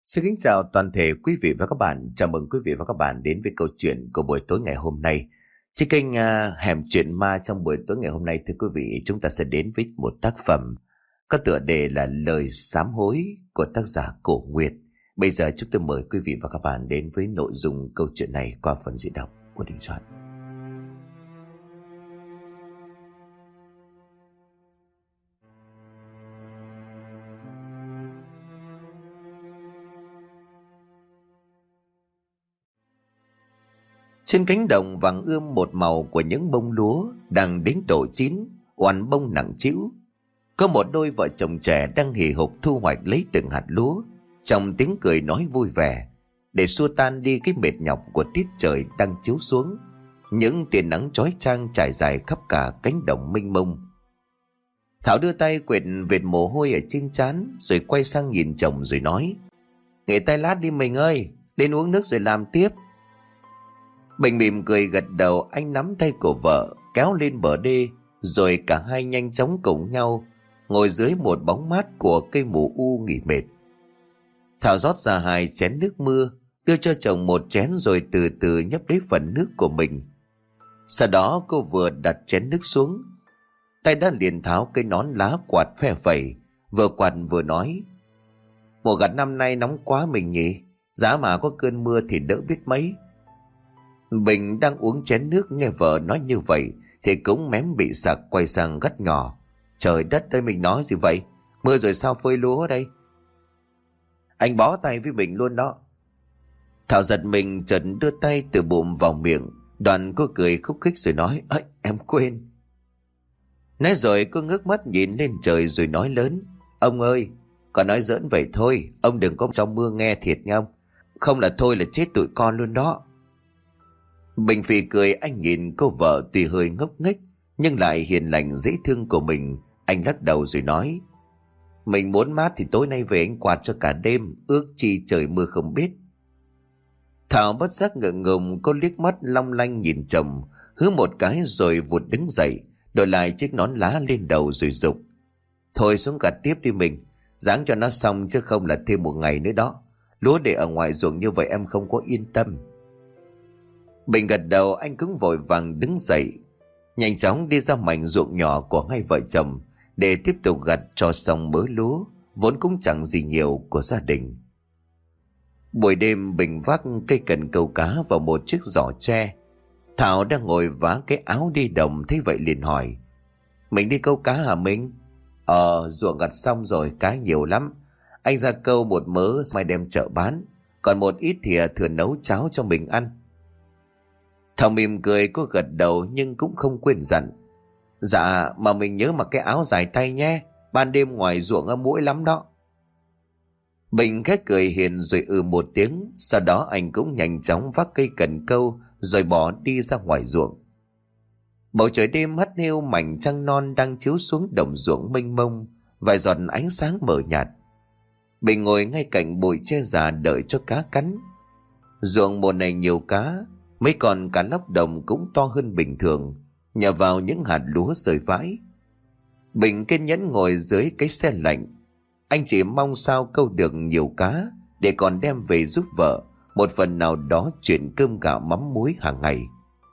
Xin kính chào toàn thể quý vị và các bạn. Chào mừng quý vị và các bạn đến với câu chuyện của buổi tối ngày hôm nay. Trên kênh Hẻm Chuyện Ma, trong buổi tối ngày hôm nay, thưa quý vị, chúng ta sẽ đến với một tác phẩm có tựa đề là Lời Sám Hối của tác giả Cổ Nguyệt. Bây giờ chúng tôi mời quý vị và các bạn đến với nội dung câu chuyện này qua phần diễn đọc của Đình Soạn. Trên cánh đồng vàng ươm một màu của những bông lúa đang đến độ chín, oằn bông nặng trĩu. Có một đôi vợ chồng trẻ đang hì hục thu hoạch lấy từng hạt lúa, trong tiếng cười nói vui vẻ, để xua tan đi cái mệt nhọc của tiết trời đang chiếu xuống. Những tia nắng chói chang trải dài khắp cả cánh đồng mênh mông. Thảo đưa tay quệt vệt mồ hôi ở trên trán, rồi quay sang nhìn chồng rồi nói: "Nghỉ tay lát đi mình ơi, lên uống nước rồi làm tiếp." Bình mỉm cười gật đầu, anh nắm tay của vợ kéo lên bờ đê, rồi cả hai nhanh chóng cùng nhau ngồi dưới một bóng mát của cây mù u nghỉ mệt. Thảo rót ra 2 chén nước mưa, đưa cho chồng một chén rồi từ từ nhấp lấy phần nước của mình. Sau đó cô vừa đặt chén nước xuống, tay đã liền tháo cây nón lá quạt phe phẩy, vừa quạt vừa nói: "Mùa gặt năm nay nóng quá mình nhỉ, giá mà có cơn mưa thì đỡ biết mấy." Bình đang uống chén nước nghe vợ nói như vậy thì cũng mém bị sặc, quay sang gắt nhỏ: "Trời đất ơi, mình nói gì vậy? Mưa rồi sao phơi lúa đây?" "Anh bó tay với Bình luôn đó." Thảo giật mình chợt đưa tay từ bụng vào miệng, đoạn cô cười khúc khích rồi nói: "Ây, em quên." Nói rồi cô ngước mắt nhìn lên trời rồi nói lớn: "Ông ơi, con nói giỡn vậy thôi, ông đừng có trong mưa nghe thiệt nha ông. Không là thôi là chết tụi con luôn đó." Bình phì cười, anh nhìn cô vợ tuy hơi ngốc nghếch nhưng lại hiền lành dễ thương của mình. Anh lắc đầu rồi nói: "Mình muốn mát thì tối nay về anh quạt cho cả đêm, ước chi trời mưa không biết." Thảo bất giác ngượng ngùng, cô liếc mắt long lanh nhìn chồng, hứ một cái rồi vụt đứng dậy, đội lại chiếc nón lá lên đầu rồi giục: "Thôi xuống gặt tiếp đi mình, ráng cho nó xong chứ không là thêm một ngày nữa đó. Lúa để ở ngoài ruộng như vậy em không có yên tâm." Bình gật đầu, anh cũng vội vàng đứng dậy, nhanh chóng đi ra mảnh ruộng nhỏ của hai vợ chồng để tiếp tục gặt cho xong mớ lúa vốn cũng chẳng gì nhiều của gia đình. Buổi đêm Bình vác cây cần câu cá vào một chiếc giỏ tre. Thảo đang ngồi vá cái áo đi đồng thấy vậy liền hỏi: "Mình đi câu cá hả Minh?" Ruộng gặt xong rồi, cá nhiều lắm. Anh ra câu một mớ mai đem chợ bán, còn một ít thì thừa nấu cháo cho mình ăn." Thảo mỉm cười, cô gật đầu nhưng cũng không quên dặn: "Dạ, mà mình nhớ mặc cái áo dài tay nhé, ban đêm ngoài ruộng muỗi lắm đó." Bình khét cười hiền rồi một tiếng, sau đó anh cũng nhanh chóng vác cây cần câu rồi bỏ đi ra ngoài ruộng. Bầu trời đêm hắt hiu, mảnh trăng non đang chiếu xuống đồng ruộng mênh mông, vài giọt ánh sáng mờ nhạt. Bình ngồi ngay cạnh bụi tre già đợi cho cá cắn. Ruộng mùa này nhiều cá, mấy con cá lóc đồng cũng to hơn bình thường, nhờ vào những hạt lúa rơi vãi. Bình kiên nhẫn ngồi dưới cái xe lạnh, anh chỉ mong sao câu được nhiều cá để còn đem về giúp vợ một phần nào đó chuyện cơm gạo mắm muối hàng ngày.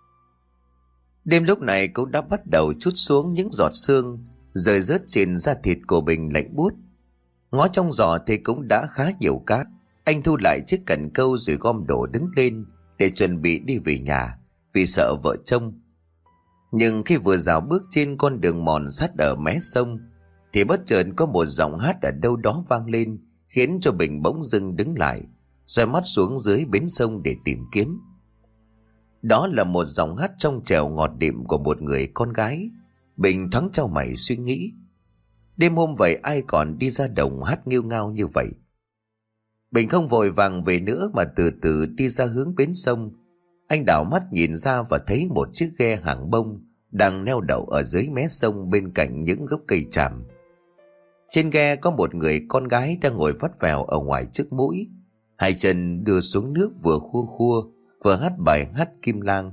Đêm lúc này cũng đã bắt đầu trút xuống những giọt sương rơi rớt trên da thịt của Bình lạnh buốt. Ngó trong giỏ thì cũng đã khá nhiều cá. Anh thu lại chiếc cần câu rồi gom đồ đứng lên để chuẩn bị đi về nhà vì sợ vợ trông. Nhưng khi vừa rào bước trên con đường mòn sắt ở mé sông thì bất chợt có một giọng hát ở đâu đó vang lên, khiến cho Bình bỗng dưng đứng lại, xoay mắt xuống dưới bến sông để tìm kiếm. Đó là một giọng hát trong trẻo ngọt đượm của một người con gái. Bình thoáng chau mày suy nghĩ, đêm hôm vậy ai còn đi ra đồng hát nghêu ngao như vậy. Bình không vội vàng về nữa mà từ từ đi ra hướng bến sông. Anh đảo mắt nhìn ra và thấy một chiếc ghe hàng bông đang neo đậu ở dưới mé sông bên cạnh những gốc cây tràm. Trên ghe có một người con gái đang ngồi vắt vẻo ở ngoài chiếc mũi, hai chân đưa xuống nước vừa khua khua vừa hát bài hát Kim Lang.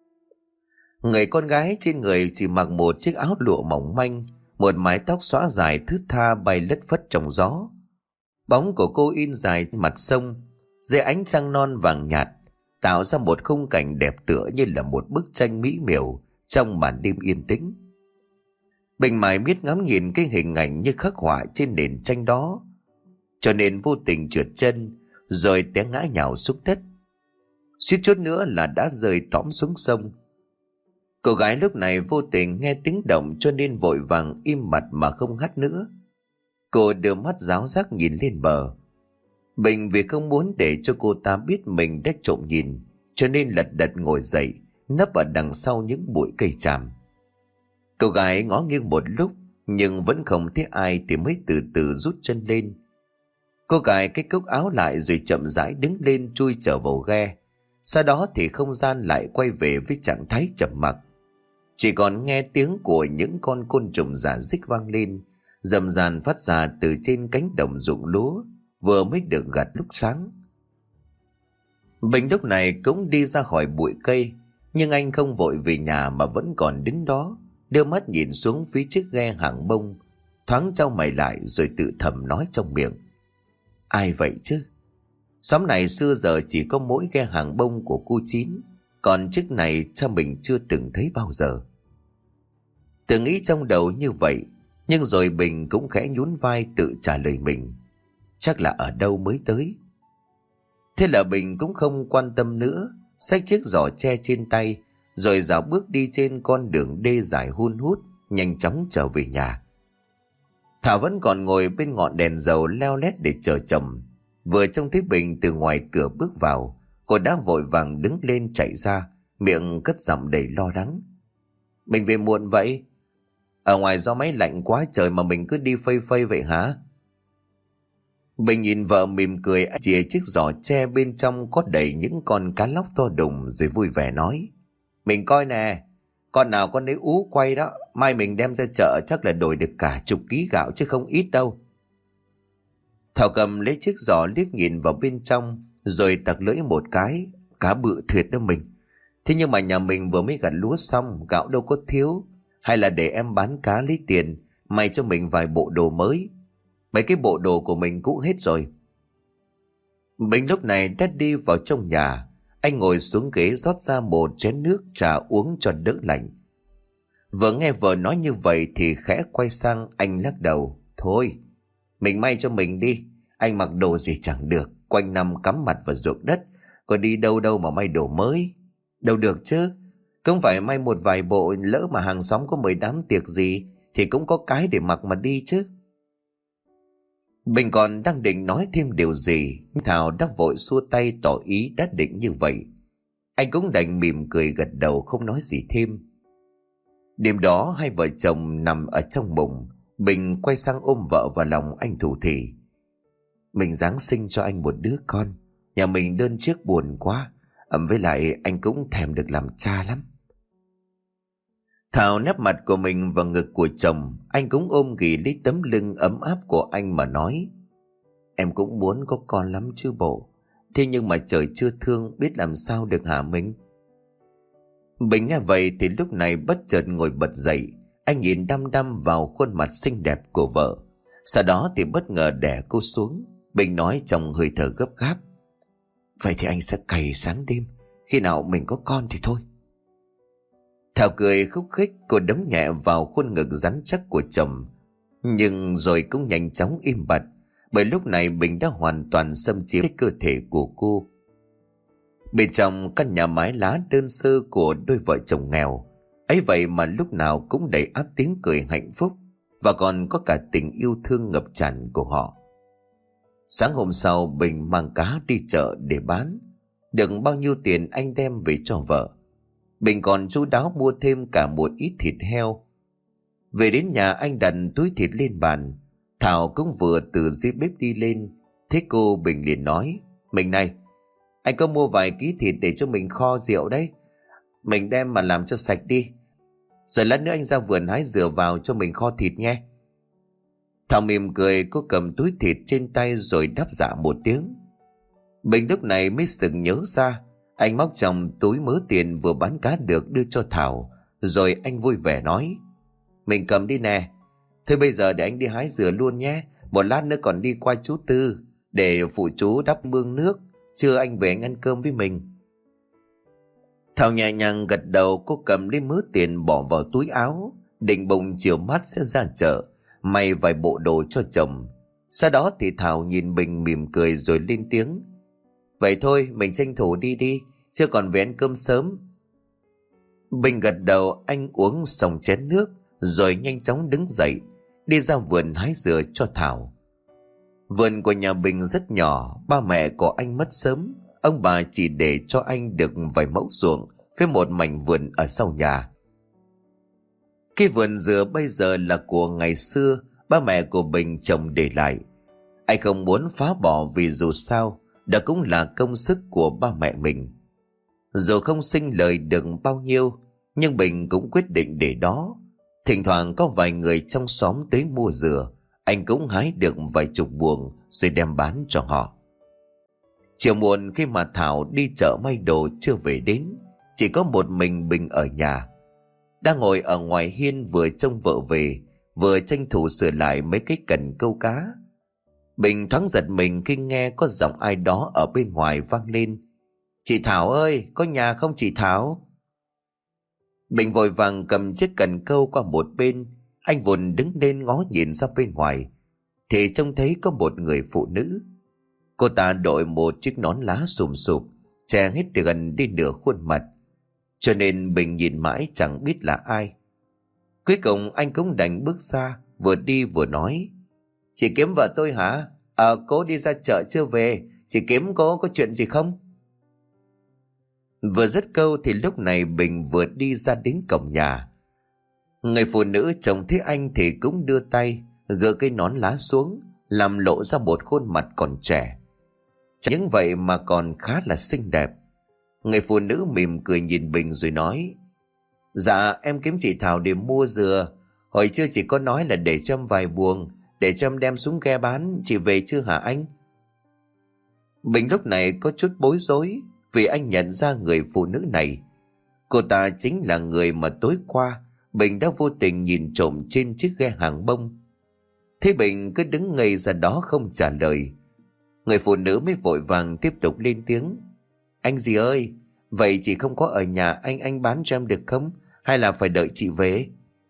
Người con gái trên người chỉ mặc một chiếc áo lụa mỏng manh, một mái tóc xõa dài thướt tha bay lất phất trong gió. Bóng của cô in dài mặt sông dưới ánh trăng non vàng nhạt, tạo ra một khung cảnh đẹp tựa như là một bức tranh mỹ miều trong màn đêm yên tĩnh. Bình mãi biết ngắm nhìn cái hình ảnh như khắc họa trên nền tranh đó, cho nên vô tình trượt chân rồi té ngã nhào xuống đất, suýt chút nữa là đã rơi tõm xuống sông. Cô gái lúc này vô tình nghe tiếng động cho nên vội vàng im mặt mà không hát nữa. Cô đưa mắt ráo rác nhìn lên bờ. Bình vì không muốn để cho cô ta biết mình đã trộm nhìn, cho nên lật đật ngồi dậy, nấp ở đằng sau những bụi cây tràm. Cô gái ngó nghiêng một lúc nhưng vẫn không thấy ai thì mới từ từ rút chân lên. Cô gài cái cúc áo lại rồi chậm rãi đứng lên chui trở vào ghe. Sau đó thì không gian lại quay về với trạng thái trầm mặc. Chỉ còn nghe tiếng của những con côn trùng rả rích vang lên, rầm ràn phát ra từ trên cánh đồng ruộng lúa vừa mới được gặt lúc sáng. Bình lúc này cũng đi ra khỏi bụi cây, nhưng anh không vội về nhà mà vẫn còn đứng đó, đưa mắt nhìn xuống phía chiếc ghe hàng bông, thoáng chau mày lại rồi tự thầm nói trong miệng: ai vậy chứ? Xóm này xưa giờ chỉ có mỗi ghe hàng bông của cô Chín, còn chiếc này cha mình chưa từng thấy bao giờ. Tự nghĩ trong đầu như vậy, nhưng rồi Bình cũng khẽ nhún vai tự trả lời mình: chắc là ở đâu mới tới. Thế là Bình cũng không quan tâm nữa, xách chiếc giỏ tre trên tay rồi dạo bước đi trên con đường đê dài hun hút, nhanh chóng trở về nhà. Thảo vẫn còn ngồi bên ngọn đèn dầu leo lét để chờ chồng. Vừa trông thấy Bình từ ngoài cửa bước vào, cô đã vội vàng đứng lên chạy ra, miệng cất giọng đầy lo lắng: mình về muộn vậy? Ở ngoài gió máy lạnh quá trời mà mình cứ đi phây phây vậy hả? Bình nhìn vợ mỉm cười, chìa chiếc giỏ tre bên trong có đầy những con cá lóc to đùng rồi vui vẻ nói: mình coi nè, con nào con ấy ú quay đó, mai mình đem ra chợ chắc là đổi được cả chục ký gạo chứ không ít đâu. Thảo cầm lấy chiếc giỏ liếc nhìn vào bên trong rồi tặc lưỡi một cái: cá bự thiệt đó mình. Thế nhưng mà nhà mình vừa mới gặt lúa xong, gạo đâu có thiếu. Hay là để em bán cá lấy tiền, may cho mình vài bộ đồ mới. Mấy cái bộ đồ của mình cũ hết rồi. Bình lúc này đã đi vào trong nhà. Anh ngồi xuống ghế rót ra một chén nước trà uống cho đỡ lạnh. Vừa nghe vợ nói như vậy thì khẽ quay sang anh lắc đầu: thôi, mình may cho mình đi. Anh mặc đồ gì chẳng được, quanh năm cắm mặt vào ruộng đất, có đi đâu đâu mà may đồ mới. Đâu được chứ, không phải may một vài bộ, lỡ mà hàng xóm có mời đám tiệc gì thì cũng có cái để mặc mà đi chứ. Bình còn đang định nói thêm điều gì, Thảo đã vội xua tay tỏ ý đã định như vậy. Anh cũng đành mỉm cười gật đầu không nói gì thêm. Đêm đó hai vợ chồng nằm ở trong bụng. Bình quay sang ôm vợ vào lòng anh thủ thỉ: mình giáng sinh cho anh một đứa con, nhà mình đơn chiếc buồn quá, với lại anh cũng thèm được làm cha lắm. Thảo nép mặt của mình vào ngực của chồng, anh cũng ôm ghì lấy tấm lưng ấm áp của anh mà nói: em cũng muốn có con lắm chứ bộ, thế nhưng mà trời chưa thương biết làm sao được hả mình? Bình nghe vậy thì lúc này bất chợt ngồi bật dậy. Anh nhìn đăm đăm vào khuôn mặt xinh đẹp của vợ, sau đó thì bất ngờ đè cô xuống. Bình nói trong hơi thở gấp gáp: vậy thì anh sẽ cày sáng đêm, khi nào mình có con thì thôi. Thảo cười khúc khích, cô đấm nhẹ vào khuôn ngực rắn chắc của chồng, nhưng rồi cũng nhanh chóng im bặt, bởi lúc này Bình đã hoàn toàn xâm chiếm cơ thể của cô. Bên trong căn nhà mái lá đơn sơ của đôi vợ chồng nghèo ấy vậy mà lúc nào cũng đầy áp tiếng cười hạnh phúc, và còn có cả tình yêu thương ngập tràn của họ. Sáng hôm sau, Bình mang cá đi chợ để bán. Được bao nhiêu tiền anh đem về cho vợ. Bình còn chu đáo mua thêm cả một ít thịt heo. Về đến nhà, anh đặt túi thịt lên bàn. Thảo cũng vừa từ dưới bếp đi lên. Thế cô, Bình liền nói: mình này, anh có mua vài ký thịt để cho mình kho rượu đấy, mình đem mà làm cho sạch đi, rồi lát nữa anh ra vườn hái dừa vào cho mình kho thịt nhé. Thảo mỉm cười, cô cầm túi thịt trên tay rồi đáp dạ một tiếng. Bình lúc này mới sực nhớ ra, anh móc trong túi mớ tiền vừa bán cá được đưa cho Thảo, rồi anh vui vẻ nói: mình cầm đi nè. Thôi bây giờ để anh đi hái dừa luôn nhé, Một lát nữa còn đi qua chú Tư để phụ chú đắp mương nước. Trưa anh về anh ăn cơm với mình. Thảo nhẹ nhàng gật đầu. Cô cầm lấy mớ tiền bỏ vào túi áo, định bụng chiều mát sẽ ra chợ may vài bộ đồ cho chồng. Sau đó thì Thảo nhìn Bình mỉm cười rồi lên tiếng: Vậy thôi mình tranh thủ đi đi, chưa còn về ăn cơm sớm. Bình gật đầu. Anh uống xong chén nước rồi nhanh chóng đứng dậy đi ra vườn hái dừa cho Thảo. Vườn của nhà Bình rất nhỏ. Ba mẹ của anh mất sớm. Ông bà chỉ để cho anh được vài mẫu ruộng với một mảnh vườn ở sau nhà. Cái vườn dừa bây giờ là của ngày xưa ba mẹ của Bình trồng để lại. Anh không muốn phá bỏ vì dù sao đó cũng là công sức của ba mẹ mình. Dù không sinh lời được bao nhiêu, nhưng Bình cũng quyết định để đó. Thỉnh thoảng có vài người trong xóm tới mua dừa, anh cũng hái được vài chục buồng rồi đem bán cho họ. Chiều muộn khi mà Thảo đi chợ may đồ chưa về đến, chỉ có một mình Bình ở nhà. Đang ngồi ở ngoài hiên vừa trông vợ về, vừa tranh thủ sửa lại mấy cái cần câu cá. Bình thoáng giật mình khi nghe có giọng ai đó ở bên ngoài vang lên: Chị Thảo ơi, có nhà không chị Thảo? Bình vội vàng cầm chiếc cần câu qua một bên. Anh vội đứng lên ngó nhìn ra bên ngoài, thì trông thấy có một người phụ nữ. Cô ta đội một chiếc nón lá xùm xụp, che hết gần đi nửa khuôn mặt, cho nên Bình nhìn mãi chẳng biết là ai. Cuối cùng anh cũng đành bước ra, vừa đi vừa nói: Chị Kiếm vợ tôi hả? Cô đi ra chợ chưa về, chị Kiếm có chuyện gì không? Vừa dứt câu thì lúc này Bình vừa đi ra đến cổng nhà. Người phụ nữ trông thấy anh thì cũng đưa tay gỡ cái nón lá xuống, làm lộ ra một khuôn mặt còn trẻ. Chẳng những vậy mà còn khá là xinh đẹp. Người phụ nữ mỉm cười nhìn Bình rồi nói: Dạ em kiếm chị Thảo để mua dừa. Hồi trưa chị có nói là để cho em vài buồng, để cho em đem xuống ghe bán. Chị về chưa hả anh? Bình lúc này có chút bối rối, vì anh nhận ra người phụ nữ này. Cô ta chính là người mà tối qua Bình đã vô tình nhìn trộm trên chiếc ghe hàng bông. Thế Bình cứ đứng ngây ra đó không trả lời. Người phụ nữ mới vội vàng tiếp tục lên tiếng: Anh gì ơi, vậy chị không có ở nhà, anh bán cho em được không? Hay là phải đợi chị về?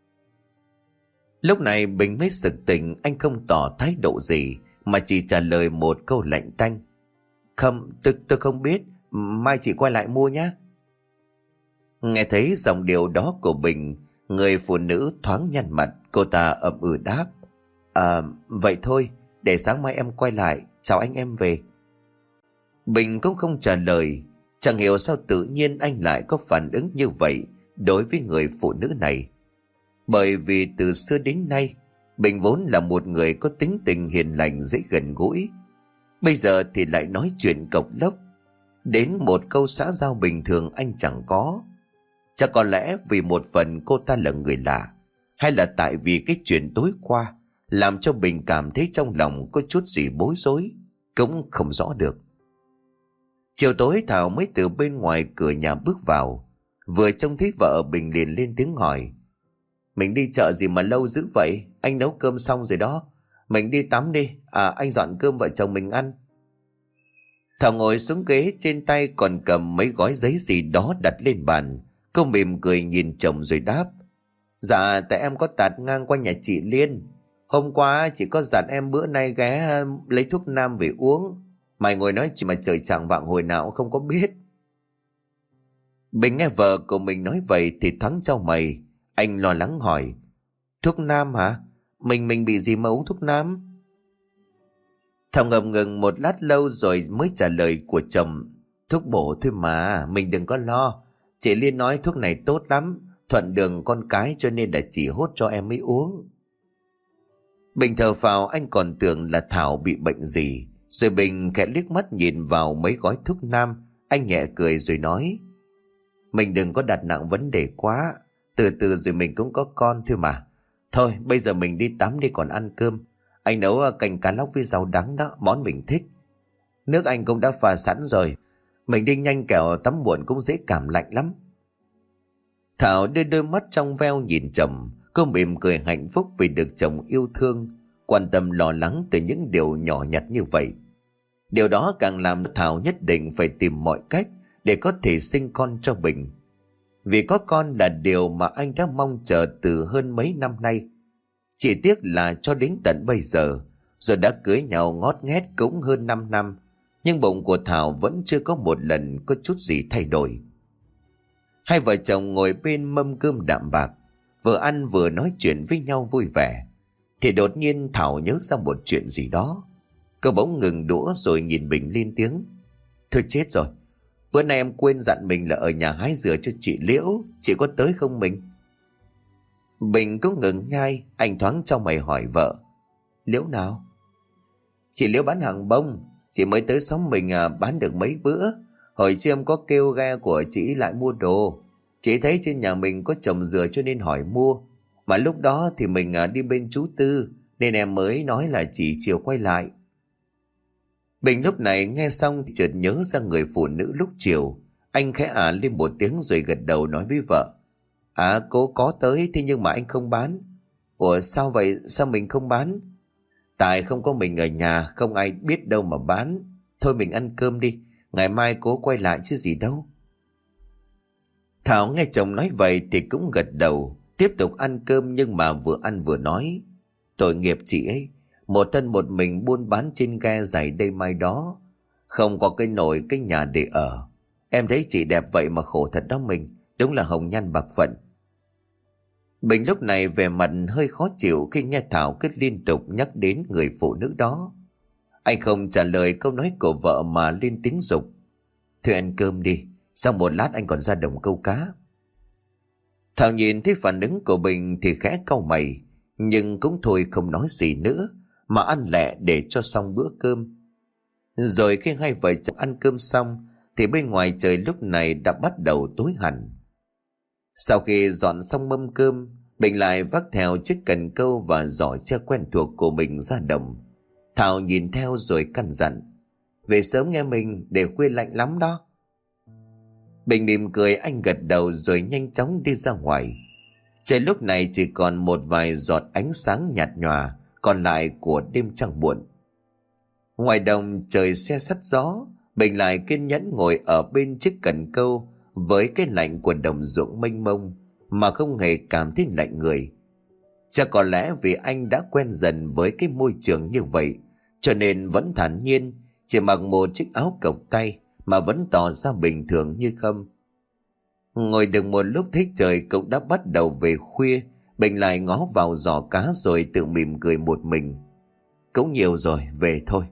Lúc này Bình mới sực tỉnh. Anh không tỏ thái độ gì mà chỉ trả lời một câu lạnh tanh: Không, tôi không biết, mai chị quay lại mua nhé. Nghe thấy giọng điệu đó của Bình, người phụ nữ thoáng nhăn mặt. Cô ta ậm ừ đáp: Vậy thôi, để sáng mai em quay lại. Chào anh, em về. Bình cũng không trả lời. Chẳng hiểu sao tự nhiên anh lại có phản ứng như vậy đối với người phụ nữ này. Bởi vì từ xưa đến nay Bình vốn là một người có tính tình hiền lành, dễ gần gũi. Bây giờ thì lại nói chuyện cộc lốc, đến một câu xã giao bình thường anh chẳng có. Chắc có lẽ vì một phần cô ta là người lạ, hay là tại vì cái chuyện tối qua làm cho Bình cảm thấy trong lòng có chút gì bối rối, cũng không rõ được. Chiều tối Thảo mới từ bên ngoài cửa nhà bước vào. Vừa trông thấy vợ Bình liền lên tiếng hỏi: Mình đi chợ gì mà lâu dữ vậy? Anh nấu cơm xong rồi đó, mình đi tắm đi. Anh dọn cơm vợ chồng mình ăn. Thảo ngồi xuống ghế, trên tay còn cầm mấy gói giấy gì đó đặt lên bàn. Cô mỉm cười nhìn chồng rồi đáp: Dạ tại em có tạt ngang qua nhà chị Liên. Hôm qua chị có dặn em bữa nay ghé lấy thuốc nam về uống. Mày ngồi nói chuyện mà trời chẳng vạng hồi nào không có biết. Bình nghe vợ của mình nói vậy thì thoáng chau mày. Anh lo lắng hỏi: Thuốc nam hả? Mình bị gì mà uống thuốc nam? Thảo ngập ngừng một lát lâu rồi mới trả lời của chồng: Thuốc bổ thôi mà, mình đừng có lo. Chị Liên nói thuốc này tốt lắm, thuận đường con cái, cho nên là chỉ hốt cho em mới uống. Bình thở phào, anh còn tưởng là Thảo bị bệnh gì. Rồi Bình khẽ liếc mắt nhìn vào mấy gói thuốc nam. Anh nhẹ cười rồi nói: Mình đừng có đặt nặng vấn đề quá, từ từ rồi mình cũng có con thôi mà. Thôi bây giờ mình đi tắm đi còn ăn cơm. Anh nấu canh cá lóc với rau đắng đó, món mình thích. Nước anh cũng đã pha sẵn rồi, mình đi nhanh kẻo tắm muộn cũng dễ cảm lạnh lắm. Thảo đưa đôi mắt trong veo nhìn chồng. Cô mỉm cười hạnh phúc vì được chồng yêu thương. quan tâm lo lắng từ những điều nhỏ nhặt như vậy. Điều đó càng làm Thảo nhất định phải tìm mọi cách để có thể sinh con cho Bình. Vì có con là điều mà anh đã mong chờ từ hơn mấy năm nay. Chỉ tiếc là cho đến tận bây giờ, rồi đã cưới nhau ngót nghét cũng hơn 5 năm, nhưng bụng của Thảo vẫn chưa có một lần có chút gì thay đổi. Hai vợ chồng ngồi bên mâm cơm đạm bạc, vừa ăn vừa nói chuyện với nhau vui vẻ. Thì đột nhiên Thảo nhớ ra một chuyện gì đó. Cô bỗng ngừng đũa rồi nhìn Bình lên tiếng. Thôi chết rồi, bữa nay em quên dặn mình là ở nhà hái dừa cho chị Liễu, chị có tới không mình? Bình cũng ngừng nhai, anh thoáng trong mày hỏi vợ. Liễu nào? Chị Liễu bán hàng bông, chị mới tới xóm mình bán được mấy bữa. Hồi chiều em có kêu ghe của chị lại mua đồ. Chị thấy trên nhà mình có trồng dừa cho nên hỏi mua. Mà lúc đó thì mình đi bên chú Tư, nên em mới nói là chị chiều quay lại. Bình lúc này nghe xong thì chợt nhớ ra người phụ nữ lúc chiều. Anh khẽ lên một tiếng rồi gật đầu nói với vợ. Cô có tới, thế nhưng mà anh không bán. Ủa sao vậy, sao mình không bán? Tại không có mình ở nhà, không ai biết đâu mà bán. Thôi mình ăn cơm đi, ngày mai cố quay lại chứ gì đâu. Thảo nghe chồng nói vậy thì cũng gật đầu, tiếp tục ăn cơm, nhưng mà vừa ăn vừa nói. Tội nghiệp chị ấy, một thân một mình buôn bán trên ghe dài đây mai đó, không có cái nồi cái nhà để ở. Em thấy chị đẹp vậy mà khổ thật đó mình, đúng là hồng nhan bạc phận. Bình lúc này về mặt hơi khó chịu khi nghe Thảo cứ liên tục nhắc đến người phụ nữ đó. Anh không trả lời câu nói của vợ mà lên tiếng giục. Thôi ăn cơm đi, sau một lát anh còn ra đồng câu cá. Thảo nhìn thấy phản ứng của Bình thì khẽ cau mày, nhưng cũng thôi không nói gì nữa, mà ăn lẹ để cho xong bữa cơm. Rồi khi hai vợ chồng ăn cơm xong thì bên ngoài trời lúc này đã bắt đầu tối hẳn. Sau khi dọn xong mâm cơm, Bình lại vác theo chiếc cần câu và giỏ tre quen thuộc của mình ra đồng. Thảo nhìn theo rồi căn dặn. Về sớm nghe mình, để khuya lạnh lắm đó. Bình mỉm cười, anh gật đầu rồi nhanh chóng đi ra ngoài. Trời lúc này chỉ còn một vài giọt ánh sáng nhạt nhòa còn lại của đêm trăng muộn. Ngoài đồng trời se sắt gió, Bình lại kiên nhẫn ngồi ở bên chiếc cần câu với cái lạnh của đồng ruộng mênh mông mà không hề cảm thấy lạnh người. Chắc có lẽ vì anh đã quen dần với cái môi trường như vậy, cho nên vẫn thản nhiên, chỉ mặc một chiếc áo cộc tay mà vẫn tỏ ra bình thường như không. Ngồi được một lúc thấy trời cũng đã bắt đầu về khuya, Bình lại ngó vào giỏ cá rồi tự mỉm cười một mình. Cũng nhiều rồi, về thôi.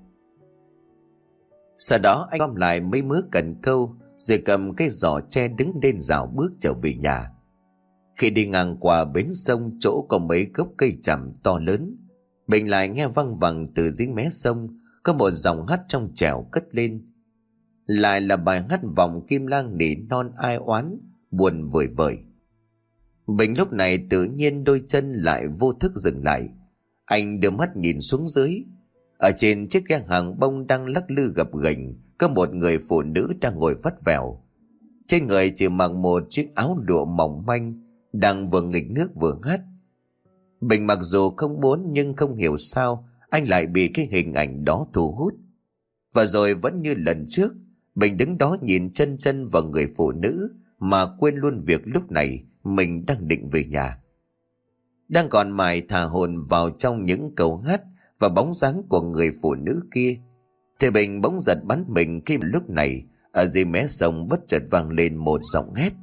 Sau đó anh gom lại mấy mớ cần câu rồi cầm cái giỏ tre đứng lên rào bước trở về nhà. Khi đi ngang qua bến sông chỗ có mấy gốc cây tràm to lớn, Bình lại nghe văng vẳng từ dưới mé sông có một dòng hát trong trẻo cất lên. Lại là bài hát vòng kim lang nỉ non ai oán, buồn vời vợi. Bình lúc này tự nhiên đôi chân lại vô thức dừng lại. Anh đưa mắt nhìn xuống dưới. Ở trên chiếc ghe hàng bông đang lắc lư gập ghềnh có một người phụ nữ đang ngồi vắt vẻo. Trên người chỉ mặc một chiếc áo lụa mỏng manh, đang vừa nghịch nước vừa hát. Bình mặc dù không muốn nhưng không hiểu sao anh lại bị cái hình ảnh đó thu hút. Và rồi vẫn như lần trước, Bình đứng đó nhìn chân chân vào người phụ nữ mà quên luôn việc lúc này mình đang định về nhà. Đang còn mải thả hồn vào trong những câu hát và bóng dáng của người phụ nữ kia, thì Bình bỗng giật bắn mình khi lúc này ở dưới mé sông bất chợt vang lên một giọng hét.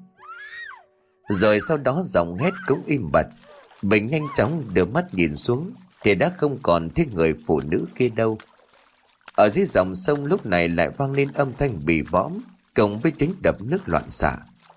Rồi sau đó giọng hét cũng im bặt. Bình nhanh chóng đưa mắt nhìn xuống thì đã không còn thấy người phụ nữ kia đâu. Ở dưới dòng sông lúc này lại vang lên âm thanh bì bõm cộng với tiếng đập nước loạn xạ.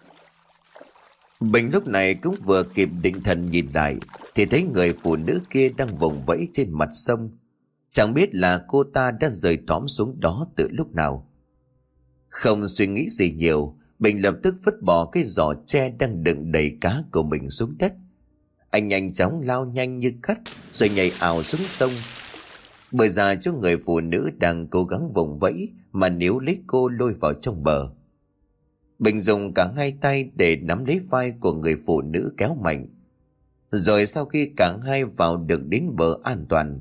Bình lúc này cũng vừa kịp định thần nhìn lại thì thấy người phụ nữ kia đang vùng vẫy trên mặt sông. Chẳng biết là cô ta đã rơi tóm xuống đó từ lúc nào. Không suy nghĩ gì nhiều, Bình lập tức vứt bỏ cái giỏ tre đang đựng đầy cá của mình xuống đất. Anh nhanh chóng lao nhanh như cắt rồi nhảy ào xuống sông. Bơi ra cho người phụ nữ đang cố gắng vùng vẫy mà níu lấy cô lôi vào trong bờ. Bình dùng cả hai tay để nắm lấy vai của người phụ nữ kéo mạnh. Rồi sau khi cả hai vào được đến bờ an toàn,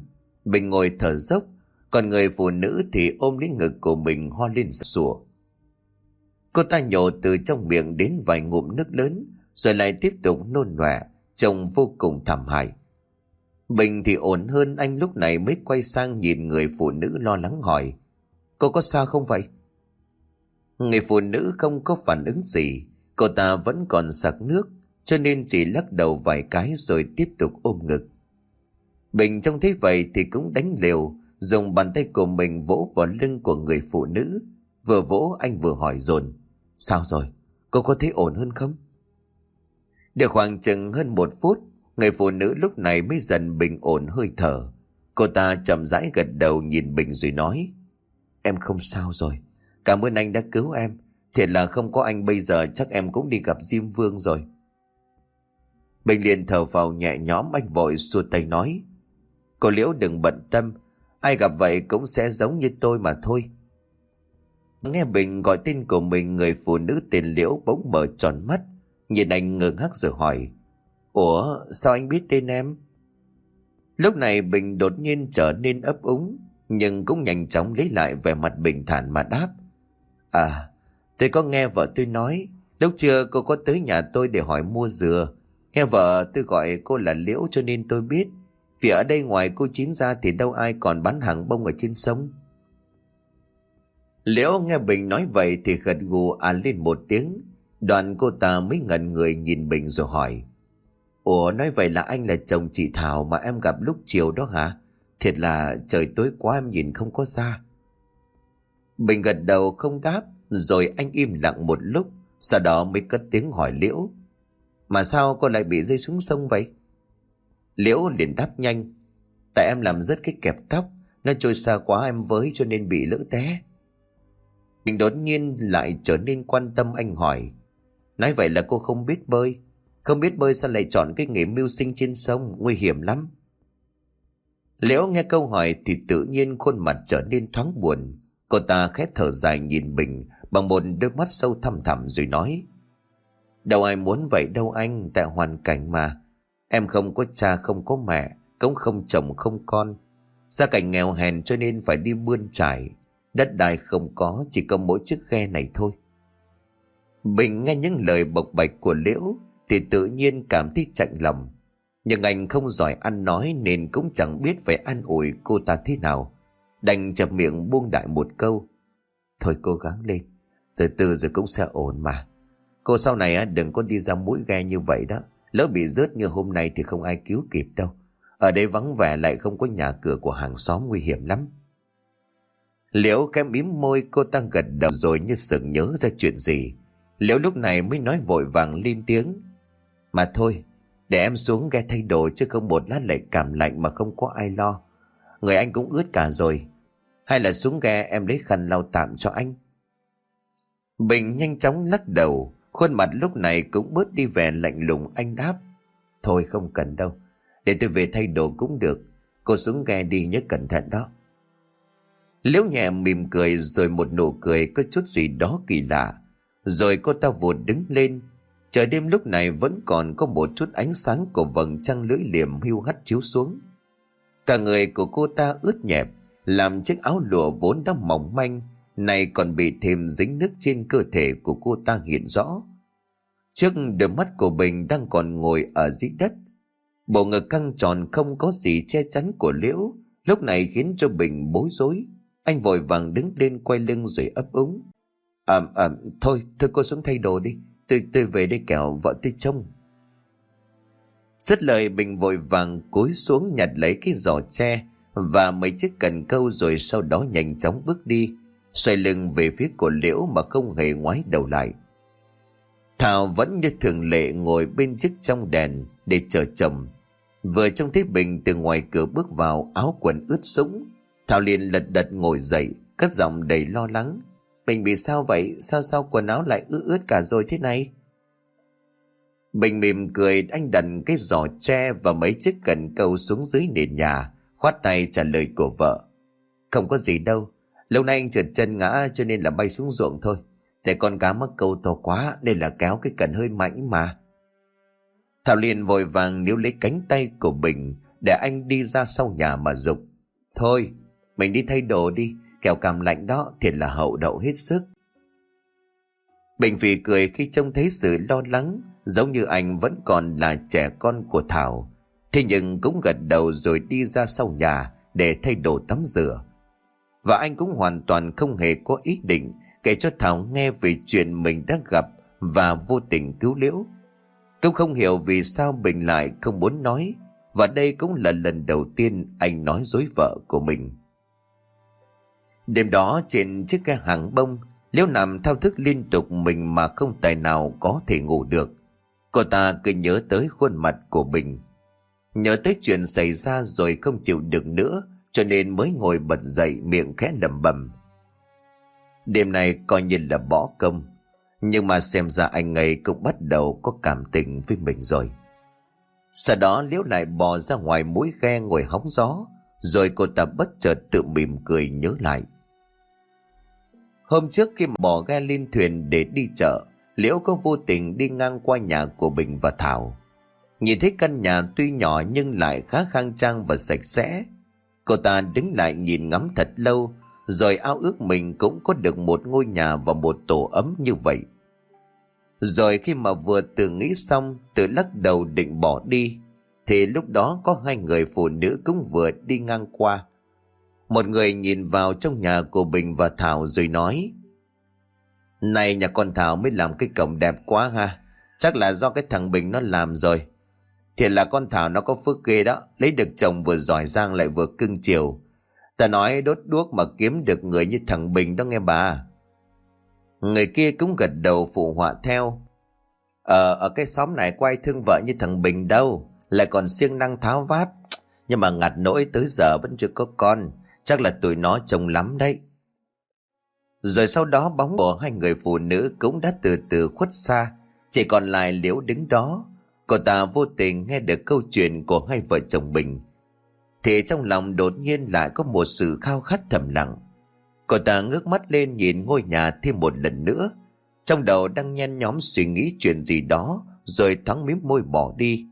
Bình ngồi thở dốc, còn người phụ nữ thì ôm lấy ngực của mình ho lên sủa. Cô ta nhổ từ trong miệng đến vài ngụm nước lớn, rồi lại tiếp tục nôn nọe, trông vô cùng thảm hại. Bình thì ổn hơn, anh lúc này mới quay sang nhìn người phụ nữ lo lắng hỏi: Cô có sao không vậy? Người phụ nữ không có phản ứng gì, cô ta vẫn còn sặc nước, cho nên chỉ lắc đầu vài cái rồi tiếp tục ôm ngực. Bình trông thấy vậy thì cũng đánh liều, dùng bàn tay của mình vỗ vào lưng của người phụ nữ. Vừa vỗ anh vừa hỏi dồn: Sao rồi? Cô có thấy ổn hơn không? Được khoảng chừng hơn 1 phút, người phụ nữ lúc này mới dần bình ổn hơi thở. Cô ta chậm rãi gật đầu nhìn Bình rồi nói: Em không sao rồi. Cảm ơn anh đã cứu em. Thiệt là không có anh bây giờ chắc em cũng đi gặp Diêm Vương rồi. Bình liền thở phào nhẹ nhõm, anh vội xua tay nói: Cô Liễu đừng bận tâm, ai gặp vậy cũng sẽ giống như tôi mà thôi. Nghe Bình gọi tên của mình, người phụ nữ tên Liễu bỗng mở tròn mắt, nhìn anh ngơ ngác rồi hỏi: Ủa sao anh biết tên em? Lúc này Bình đột nhiên trở nên ấp úng, nhưng cũng nhanh chóng lấy lại vẻ mặt bình thản mà đáp: À, tôi có nghe vợ tôi nói, lúc trưa cô có tới nhà tôi để hỏi mua dừa. Nghe vợ tôi gọi cô là Liễu cho nên tôi biết. Vì ở đây ngoài cô Chín ra thì đâu ai còn bán hàng bông ở trên sông. Liễu nghe Bình nói vậy thì gật gù lên một tiếng. Đoạn cô ta mới ngẩn người nhìn Bình rồi hỏi: Ủa, nói vậy là anh là chồng chị Thảo mà em gặp lúc chiều đó hả? Thiệt là trời tối quá em nhìn không có ra. Bình gật đầu không đáp, rồi anh im lặng một lúc, sau đó mới cất tiếng hỏi Liễu: Mà sao cô lại bị rơi xuống sông vậy? Liễu liền đáp nhanh: Tại em làm rớt cái kẹp tóc, nó trôi xa quá em với cho nên bị lỡ té. Bình đột nhiên lại trở nên quan tâm, anh hỏi: Nói vậy là cô không biết bơi? Không biết bơi sao lại chọn cái nghề mưu sinh trên sông, nguy hiểm lắm. Liễu nghe câu hỏi thì tự nhiên khuôn mặt trở nên thoáng buồn. Cô ta khẽ thở dài nhìn Bình bằng một đôi mắt sâu thăm thẳm rồi nói: Đâu ai muốn vậy đâu anh, tại hoàn cảnh mà. Em không có cha không có mẹ, cũng không chồng không con. Gia cảnh nghèo hèn cho nên phải đi bươn trải. Đất đai không có, chỉ có mỗi chiếc ghe này thôi. Bình nghe những lời bộc bạch của Liễu thì tự nhiên cảm thấy chạnh lòng. Nhưng anh không giỏi ăn nói nên cũng chẳng biết phải an ủi cô ta thế nào. Đành chập miệng buông đại một câu: Thôi cố gắng lên, từ từ rồi cũng sẽ ổn mà. Cô sau này đừng có đi ra mũi ghe như vậy đó. Lỡ bị rớt như hôm nay thì không ai cứu kịp đâu. Ở đây vắng vẻ lại không có nhà cửa của hàng xóm, nguy hiểm lắm. Liễu khẽ mím môi, cô ta gật đầu rồi như sực nhớ ra chuyện gì. Liễu lúc này mới nói vội vàng lên tiếng: Mà thôi, để em xuống ghe thay đồ chứ không một lát lại cảm lạnh mà không có ai lo. Người anh cũng ướt cả rồi. Hay là xuống ghe em lấy khăn lau tạm cho anh. Bình nhanh chóng lắc đầu, khuôn mặt lúc này cũng bớt đi vẻ lạnh lùng, anh đáp: Thôi không cần đâu, để tôi về thay đồ cũng được. Cô xuống ghe đi nhớ cẩn thận đó. Liễu nhẹ mỉm cười, rồi một nụ cười có chút gì đó kỳ lạ. Rồi cô ta vụt đứng lên. Trời đêm lúc này vẫn còn có một chút ánh sáng của vầng trăng lưỡi liềm hiu hắt chiếu xuống. Cả người của cô ta ướt nhẹp, làm chiếc áo lụa vốn đã mỏng manh này còn bị thêm dính nước trên cơ thể của cô ta hiện rõ. Trước đôi mắt của Bình đang còn ngồi ở dưới đất. Bộ ngực căng tròn không có gì che chắn của Liễu lúc này khiến cho Bình bối rối. Anh vội vàng đứng lên quay lưng rồi ấp úng: Thôi cô xuống thay đồ đi. Tôi về đây kẻo vợ tôi trông. Dứt lời Bình vội vàng cúi xuống nhặt lấy cái giỏ tre và mấy chiếc cần câu, rồi sau đó nhanh chóng bước đi, xoay lưng về phía của Liễu mà không hề ngoái đầu lại. Thảo vẫn như thường lệ ngồi bên chiếc trong đèn để chờ chồng. Vừa trông thấy Bình từ ngoài cửa bước vào, áo quần ướt sũng, Thảo liền lật đật ngồi dậy, cất giọng đầy lo lắng: Bình bị sao vậy? Sao quần áo lại ướt cả rồi thế này? Bình mỉm cười, anh đặt cái giỏ tre và mấy chiếc cần câu xuống dưới nền nhà, khoát tay trả lời của vợ: Không có gì đâu, lâu nay anh trượt chân ngã cho nên là bay xuống ruộng thôi.แต่con cá mắc câu to quá nên là kéo cái cần hơi mạnh mà. Thảo liền vội vàng níu lấy cánh tay của Bình để anh đi ra sau nhà mà giục: Thôi, mình đi thay đồ đi, kẻo cảm lạnh đó, thiệt là hậu đậu hết sức. Bình phì cười khi trông thấy sự lo lắng, giống như anh vẫn còn là trẻ con của Thảo. Thế nhưng cũng gật đầu rồi đi ra sau nhà để thay đồ tắm rửa. Và anh cũng hoàn toàn không hề có ý định kể cho Thảo nghe về chuyện mình đã gặp và vô tình cứu Liễu. Cũng không hiểu vì sao Bình lại không muốn nói, và đây cũng là lần đầu tiên anh nói dối vợ của mình. Đêm đó trên chiếc ghe hàng bông, Liễu nằm thao thức liên tục mình mà không tài nào có thể ngủ được. Cô ta cứ nhớ tới khuôn mặt của Bình, nhớ tới chuyện xảy ra rồi không chịu được nữa, cho nên mới ngồi bật dậy miệng khẽ lẩm bẩm. Đêm này coi như là bỏ công, nhưng mà xem ra anh ấy cũng bắt đầu có cảm tình với mình rồi. Sau đó Liễu lại bò ra ngoài mũi ghe ngồi hóng gió, rồi cô ta bất chợt tự mỉm cười nhớ lại. Hôm trước khi bò ghe lên thuyền để đi chợ, Liễu có vô tình đi ngang qua nhà của Bình và Thảo. Nhìn thấy căn nhà tuy nhỏ nhưng lại khá khang trang và sạch sẽ. Cô ta đứng lại nhìn ngắm thật lâu, rồi ao ước mình cũng có được một ngôi nhà và một tổ ấm như vậy. Rồi khi mà vừa tự nghĩ xong, tự lắc đầu định bỏ đi, thì lúc đó có hai người phụ nữ cũng vừa đi ngang qua. Một người nhìn vào trong nhà của Bình và Thảo rồi nói: Này, nhà con Thảo mới làm cái cổng đẹp quá ha, chắc là do cái thằng Bình nó làm rồi. Thiệt là con Thảo nó có phước ghê đó, lấy được chồng vừa giỏi giang lại vừa cưng chiều. Ta nói đốt đuốc mà kiếm được người như thằng Bình đó nghe bà. Người kia cũng gật đầu phụ họa theo. Ở cái xóm này có ai thương vợ như thằng Bình đâu, lại còn siêng năng tháo vát. Nhưng mà ngặt nỗi tới giờ vẫn chưa có con, chắc là tụi nó trông lắm đấy. Rồi sau đó bóng của hai người phụ nữ cũng đã từ từ khuất xa, chỉ còn lại Liễu đứng đó. Cô ta vô tình nghe được câu chuyện của hai vợ chồng Bình, thì trong lòng đột nhiên lại có một sự khao khát thầm lặng. Cô ta ngước mắt lên nhìn ngôi nhà thêm một lần nữa, trong đầu đang nhen nhóm suy nghĩ chuyện gì đó, rồi thoáng mím môi bỏ đi.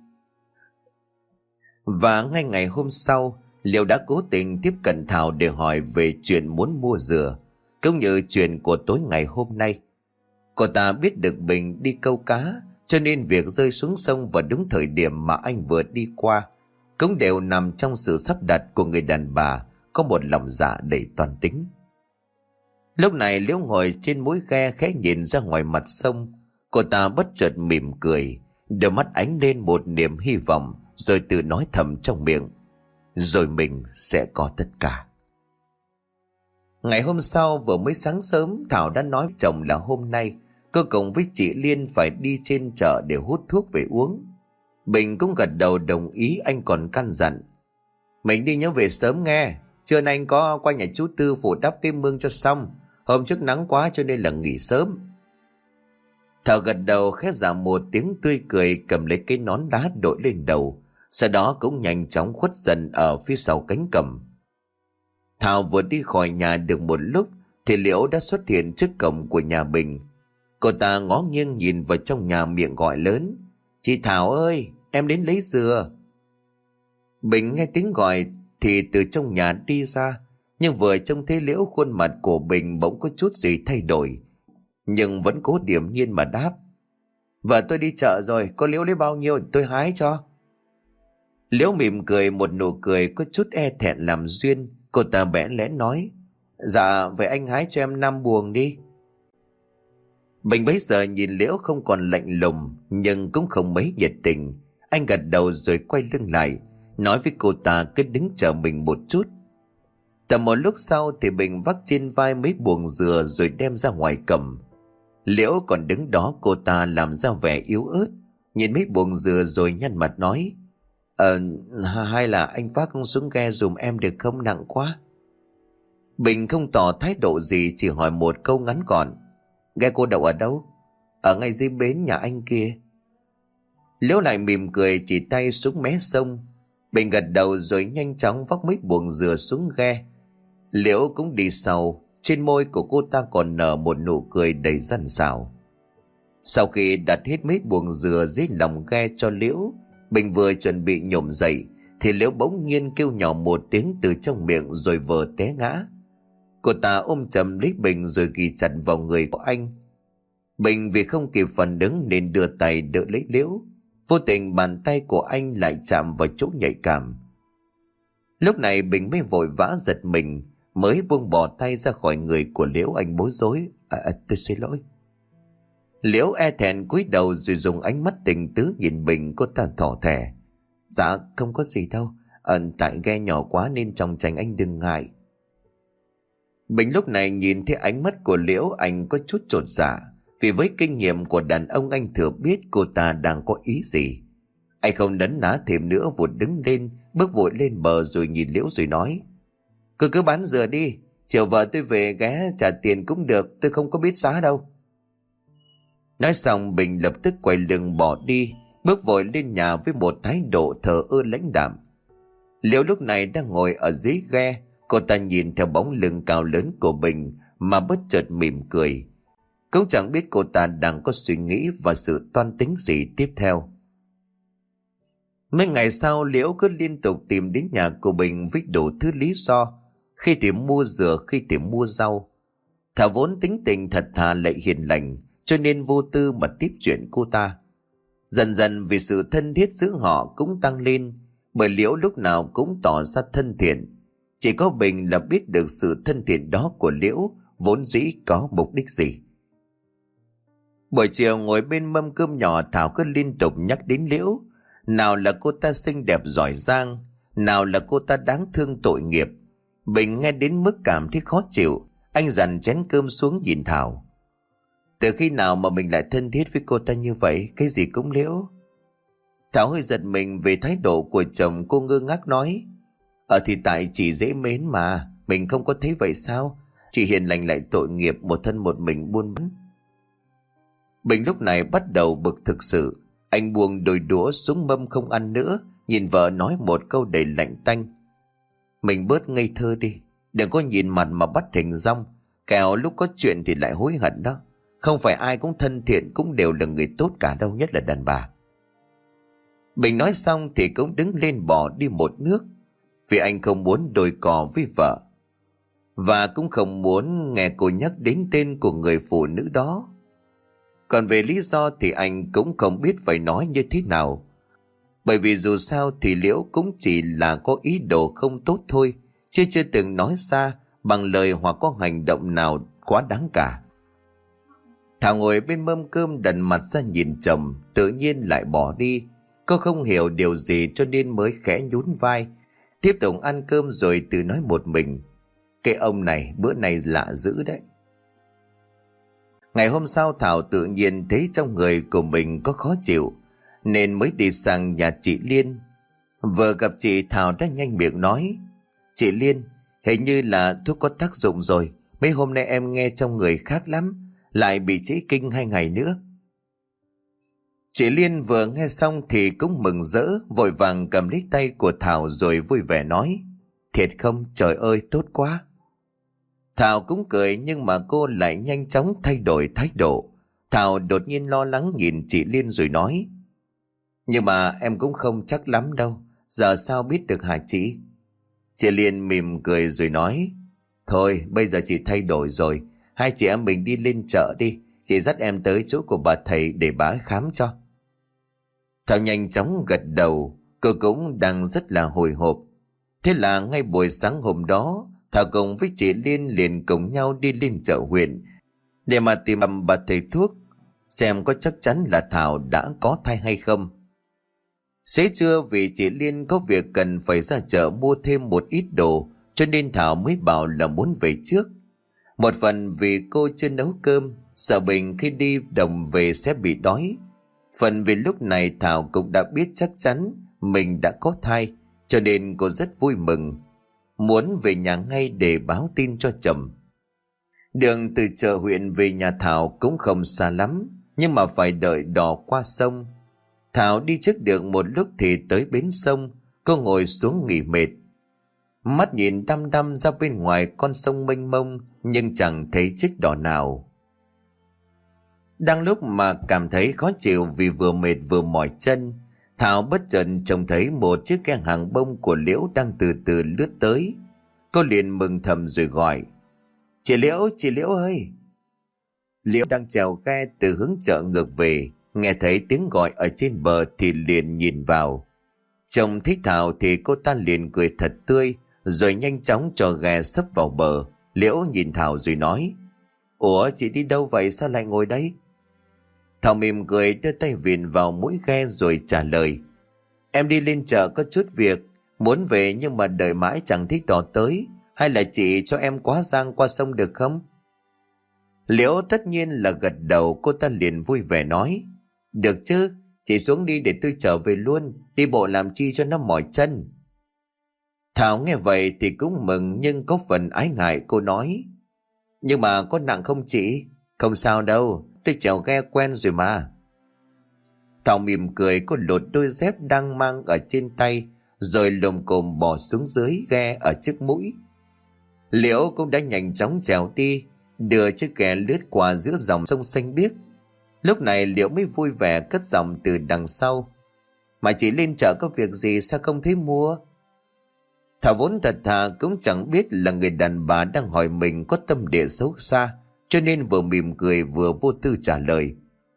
Và ngay ngày hôm sau, Liễu đã cố tình tiếp cận Thảo để hỏi về chuyện muốn mua dừa, cũng như chuyện của tối ngày hôm nay. Cô ta biết được Bình đi câu cá, cho nên việc rơi xuống sông vào đúng thời điểm mà anh vừa đi qua cũng đều nằm trong sự sắp đặt của người đàn bà có một lòng dạ đầy toan tính. Lúc này Liễu ngồi trên mũi ghe khẽ nhìn ra ngoài mặt sông. Cô ta bất chợt mỉm cười, đôi mắt ánh lên một niềm hy vọng, rồi tự nói thầm trong miệng: Rồi mình sẽ có tất cả. Ngày hôm sau vừa mới sáng sớm, Thảo đã nói với chồng là hôm nay cô cùng với chị Liên phải đi trên chợ để hút thuốc về uống. Bình cũng gật đầu đồng ý. Anh còn căn dặn: Mình đi nhớ về sớm nghe, trưa nay anh có qua nhà chú Tư phủ đắp cái mương cho xong, hôm trước nắng quá cho nên là nghỉ sớm. Thảo gật đầu khẽ dạ một tiếng tươi cười, cầm lấy cái nón lá đội lên đầu, sau đó cũng nhanh chóng khuất dần ở phía sau cánh cẩm. Thảo vừa đi khỏi nhà được một lúc thì Liễu đã xuất hiện trước cổng của nhà Bình. Cô ta ngó nghiêng nhìn vào trong nhà, miệng gọi lớn: Chị Thảo ơi, em đến lấy dừa. Bình nghe tiếng gọi thì từ trong nhà đi ra, nhưng vừa trông thấy Liễu, khuôn mặt của Bình bỗng có chút gì thay đổi, nhưng vẫn cố điềm nhiên mà đáp: Vợ tôi đi chợ rồi, có Liễu lấy bao nhiêu tôi hái cho. Liễu mỉm cười một nụ cười có chút e thẹn làm duyên. Cô ta bẽn lẽn nói: Dạ vậy anh hái cho em 5 buồng đi. Bình bấy giờ nhìn Liễu không còn lạnh lùng nhưng cũng không mấy nhiệt tình. Anh gật đầu rồi quay lưng lại, nói với cô ta cứ đứng chờ mình một chút. Tầm một lúc sau thì Bình vác trên vai mấy buồng dừa rồi đem ra ngoài cầm. Liễu còn đứng đó, cô ta làm ra vẻ yếu ớt, nhìn mấy buồng dừa rồi nhăn mặt nói: Hay là anh vác xuống ghe dùm em được không, nặng quá. Bình không tỏ thái độ gì, chỉ hỏi một câu ngắn gọn: Ghe cô đậu ở đâu? Ở ngay dưới bến nhà anh kia. Liễu lại mỉm cười chỉ tay xuống mé sông. Bình gật đầu rồi nhanh chóng vác mấy buồng dừa xuống ghe. Liễu cũng đi sau, trên môi của cô ta còn nở một nụ cười đầy răn rào. Sau khi đặt hết mấy buồng dừa dưới lòng ghe cho Liễu, Bình vừa chuẩn bị nhổm dậy thì Liễu bỗng nhiên kêu nhỏ một tiếng từ trong miệng rồi vờ té ngã. Cô ta ôm chầm lấy Bình rồi ghi chặt vào người của anh. Bình vì không kịp phản ứng nên đưa tay đỡ lấy Liễu. Vô tình bàn tay của anh lại chạm vào chỗ nhạy cảm. Lúc này Bình mới vội vã giật mình, mới buông bỏ tay ra khỏi người của Liễu. Anh bối rối. Tôi xin lỗi. Liễu e thẹn cúi đầu rồi dùng ánh mắt tình tứ nhìn Bình. Cô ta thỏ thẻ. Dạ không có gì đâu. Tại ghe nhỏ quá nên trong tranh anh đừng ngại. Bình lúc này nhìn thấy ánh mắt của Liễu, anh có chút chột dạ. Vì với kinh nghiệm của đàn ông anh thừa biết cô ta đang có ý gì. Anh không đấn ná thêm nữa, vụt đứng lên, bước vội lên bờ rồi nhìn Liễu rồi nói. Cứ bán dừa đi, chiều vợ tôi về ghé trả tiền cũng được, tôi không có biết giá đâu. Nói xong Bình lập tức quay lưng bỏ đi, bước vội lên nhà với một thái độ thờ ơ lãnh đạm. Liễu lúc này đang ngồi ở dưới ghe, cô ta nhìn theo bóng lưng cao lớn của Bình mà bất chợt mỉm cười. Cũng chẳng biết cô ta đang có suy nghĩ và sự toan tính gì tiếp theo. Mấy ngày sau Liễu cứ liên tục tìm đến nhà của Bình với đủ thứ lý do. Khi thì mua dừa, khi thì mua rau. Thảo vốn tính tình thật thà lại hiền lành, cho nên vô tư mà tiếp chuyện cô ta. Dần dần vì sự thân thiết giữa họ cũng tăng lên, bởi Liễu lúc nào cũng tỏ ra thân thiện. Chỉ có Bình là biết được sự thân thiện đó của Liễu vốn dĩ có mục đích gì. Buổi chiều ngồi bên mâm cơm nhỏ, Thảo cứ liên tục nhắc đến Liễu. Nào là cô ta xinh đẹp giỏi giang, nào là cô ta đáng thương tội nghiệp. Bình nghe đến mức cảm thấy khó chịu. Anh dằn chén cơm xuống nhìn Thảo. Từ khi nào mà mình lại thân thiết với cô ta như vậy, cái gì cũng Liễu? Thảo hơi giật mình về thái độ của chồng, cô ngơ ngác nói. Thì tại chị dễ mến mà, mình không có thấy vậy sao? Chị hiền lành lại tội nghiệp, một thân một mình buôn bán. Bình lúc này bắt đầu bực thực sự. Anh buông đôi đũa xuống mâm không ăn nữa, nhìn vợ nói một câu đầy lạnh tanh. Mình bớt ngây thơ đi, đừng có nhìn mặt mà bắt hình dong, kẻo lúc có chuyện thì lại hối hận đó. Không phải ai cũng thân thiện, cũng đều là người tốt cả đâu, nhất là đàn bà. Bình nói xong thì cũng đứng lên bỏ đi một nước, vì anh không muốn đôi cò với vợ, và cũng không muốn nghe cô nhắc đến tên của người phụ nữ đó. Còn về lý do thì anh cũng không biết phải nói như thế nào. Bởi vì dù sao thì Liễu cũng chỉ là có ý đồ không tốt thôi, chứ chưa từng nói ra bằng lời hoặc có hành động nào quá đáng cả. Thảo ngồi bên mâm cơm đần mặt ra nhìn chồng, tự nhiên lại bỏ đi. Cô không hiểu điều gì cho nên mới khẽ nhún vai, tiếp tục ăn cơm rồi tự nói một mình. Cái ông này bữa này lạ dữ đấy. Ngày hôm sau Thảo tự nhiên thấy trong người của mình có khó chịu, nên mới đi sang nhà chị Liên. Vừa gặp chị, Thảo đã nhanh miệng nói. Chị Liên, hình như là thuốc có tác dụng rồi. Mấy hôm nay em nghe trong người khác lắm, lại bị trĩ kinh 2 ngày nữa. Chị Liên vừa nghe xong thì cũng mừng rỡ, vội vàng cầm lấy tay của Thảo rồi vui vẻ nói. Thiệt không? Trời ơi, tốt quá. Thảo cũng cười, nhưng mà cô lại nhanh chóng thay đổi thái độ. Thảo đột nhiên lo lắng nhìn chị Liên rồi nói. Nhưng mà em cũng không chắc lắm đâu, giờ sao biết được hả chị? Chị Liên mỉm cười rồi nói. Thôi bây giờ chị thay đổi rồi, hai chị em mình đi lên chợ đi, chị dắt em tới chỗ của bà thầy để bà ấy khám cho. Thảo nhanh chóng gật đầu, cô cũng đang rất là hồi hộp. Thế là ngay buổi sáng hôm đó, Thảo cùng với chị Liên liền cùng nhau đi lên chợ huyện để mà tìm bà thầy thuốc, xem có chắc chắn là Thảo đã có thai hay không. Xế trưa vì chị Liên có việc cần phải ra chợ mua thêm một ít đồ, cho nên Thảo mới bảo là muốn về trước. Một phần vì cô chưa nấu cơm, sợ Bình khi đi đồng về sẽ bị đói. Phần vì lúc này Thảo cũng đã biết chắc chắn mình đã có thai, cho nên cô rất vui mừng, muốn về nhà ngay để báo tin cho chồng. Đường từ chợ huyện về nhà Thảo cũng không xa lắm, nhưng mà phải đợi đò qua sông. Thảo đi trước được một lúc thì tới bến sông, cô ngồi xuống nghỉ mệt. Mắt nhìn đăm đăm ra bên ngoài con sông mênh mông, nhưng chẳng thấy chiếc đò nào. Đang lúc mà cảm thấy khó chịu vì vừa mệt vừa mỏi chân, Thảo bất chợt trông thấy một chiếc ghe hàng bông của Liễu đang từ từ lướt tới. Cô liền mừng thầm rồi gọi: chị Liễu ơi! Liễu đang chèo ghe từ hướng chợ ngược về, nghe thấy tiếng gọi ở trên bờ thì liền nhìn vào. Trông thấy Thảo thì cô ta liền cười thật tươi, rồi nhanh chóng cho ghe sấp vào bờ. Liễu nhìn Thảo rồi nói: Ủa, chị đi đâu vậy, sao lại ngồi đây? Thảo mỉm cười đưa tay vịn vào mũi ghe rồi trả lời: Em đi lên chợ có chút việc, muốn về nhưng mà đợi mãi chẳng thấy đò tới, hay là chị cho em quá giang qua sông được không? Liễu tất nhiên là gật đầu. Cô ta liền vui vẻ nói: Được chứ, chị xuống đi để tôi trở về luôn, đi bộ làm chi cho nó mỏi chân. Thảo nghe vậy thì cũng mừng nhưng có phần ái ngại. Cô nói: Nhưng mà có nặng không chị? Không sao đâu, tôi chèo ghe quen rồi mà. Thảo mỉm cười. Cô lột đôi dép đang mang ở trên tay, rồi lồm cồm bò xuống dưới ghe ở trước mũi. Liễu cũng đã nhanh chóng trèo đi, đưa chiếc ghe lướt qua giữa dòng sông xanh biếc. Lúc này Liễu mới vui vẻ cất giọng từ đằng sau: Mà chị lên chợ có việc gì sao không thấy mua? Thảo vốn thật thà cũng chẳng biết là người đàn bà đang hỏi mình có tâm địa xấu xa, cho nên vừa mỉm cười vừa vô tư trả lời: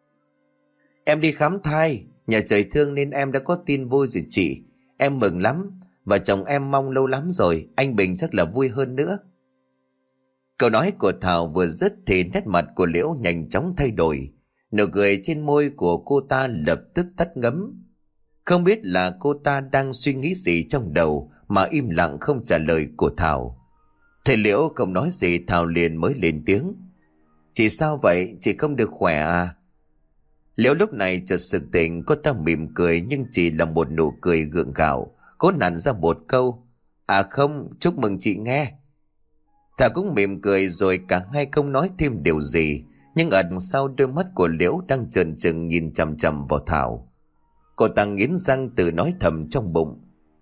Em đi khám thai, nhà trời thương nên em đã có tin vui rồi chị. Em mừng lắm, và chồng em mong lâu lắm rồi, anh Bình chắc là vui hơn nữa. Câu nói của Thảo vừa dứt thì nét mặt của Liễu nhanh chóng thay đổi. Nụ cười trên môi của cô ta lập tức tắt ngấm. Không biết là cô ta đang suy nghĩ gì trong đầu mà im lặng không trả lời của Thảo. Thầy Liễu không nói gì, Thảo liền mới lên tiếng: Chị sao vậy, chị không được khỏe à? Liễu lúc này chợt sực tỉnh. Cô ta mỉm cười nhưng chỉ là một nụ cười gượng gạo, cố nặn ra một câu: À không, chúc mừng chị nghe. Thảo cũng mỉm cười rồi cả hai không nói thêm điều gì, nhưng ẩn sau đôi mắt của Liễu đang trợn trừng nhìn chằm chằm vào Thảo. Cô ta nghiến răng tự nói thầm trong bụng: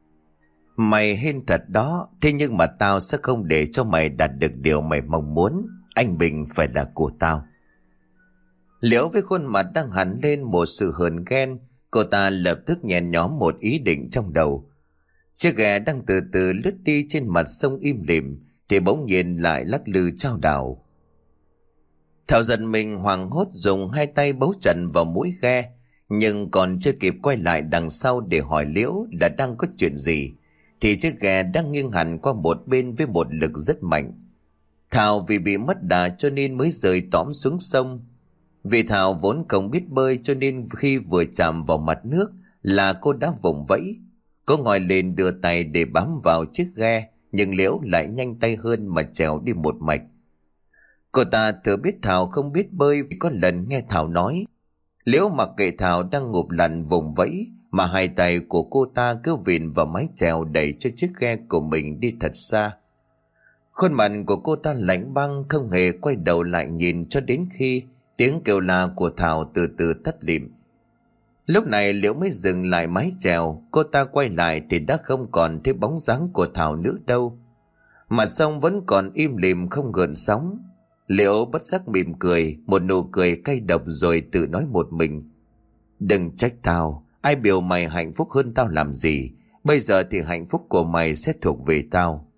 Mày hên thật đó, thế nhưng mà tao sẽ không để cho mày đạt được điều mày mong muốn. Anh Bình phải là của tao. Liễu với khuôn mặt đang hẳn lên một sự hờn ghen, cô ta lập tức nhen nhóm một ý định trong đầu. Chiếc ghe đang từ từ lướt đi trên mặt sông im lìm thì bỗng nhiên lại lắc lư chao đảo. Thảo giật mình hoảng hốt dùng hai tay bấu chặt vào mũi ghe, nhưng còn chưa kịp quay lại đằng sau để hỏi Liễu là đang có chuyện gì thì chiếc ghe đang nghiêng hẳn qua một bên với một lực rất mạnh. Thảo vì bị mất đà cho nên mới rơi tõm xuống sông. Vì Thảo vốn không biết bơi cho nên khi vừa chạm vào mặt nước là cô đã vùng vẫy. Cô ngoi lên đưa tay để bám vào chiếc ghe, nhưng Liễu lại nhanh tay hơn mà trèo đi một mạch. Cô ta thừa biết Thảo không biết bơi vì có lần nghe Thảo nói. Liễu mặc kệ Thảo đang ngụp lặn vùng vẫy mà hai tay của cô ta cứ vịn vào mái chèo đẩy cho chiếc ghe của mình đi thật xa. Khuôn mặt của cô ta lạnh băng, không hề quay đầu lại nhìn cho đến khi tiếng kêu la của Thảo từ từ tắt lịm. Lúc này Liễu mới dừng lại mái chèo. Cô ta quay lại thì đã không còn thấy bóng dáng của Thảo nữa đâu. Mặt sông vẫn còn im lìm không gợn sóng. Liễu bất giác mỉm cười, một nụ cười cay độc rồi tự nói một mình: Đừng trách tao, ai biểu mày hạnh phúc hơn tao làm gì. Bây giờ thì hạnh phúc của mày sẽ thuộc về tao.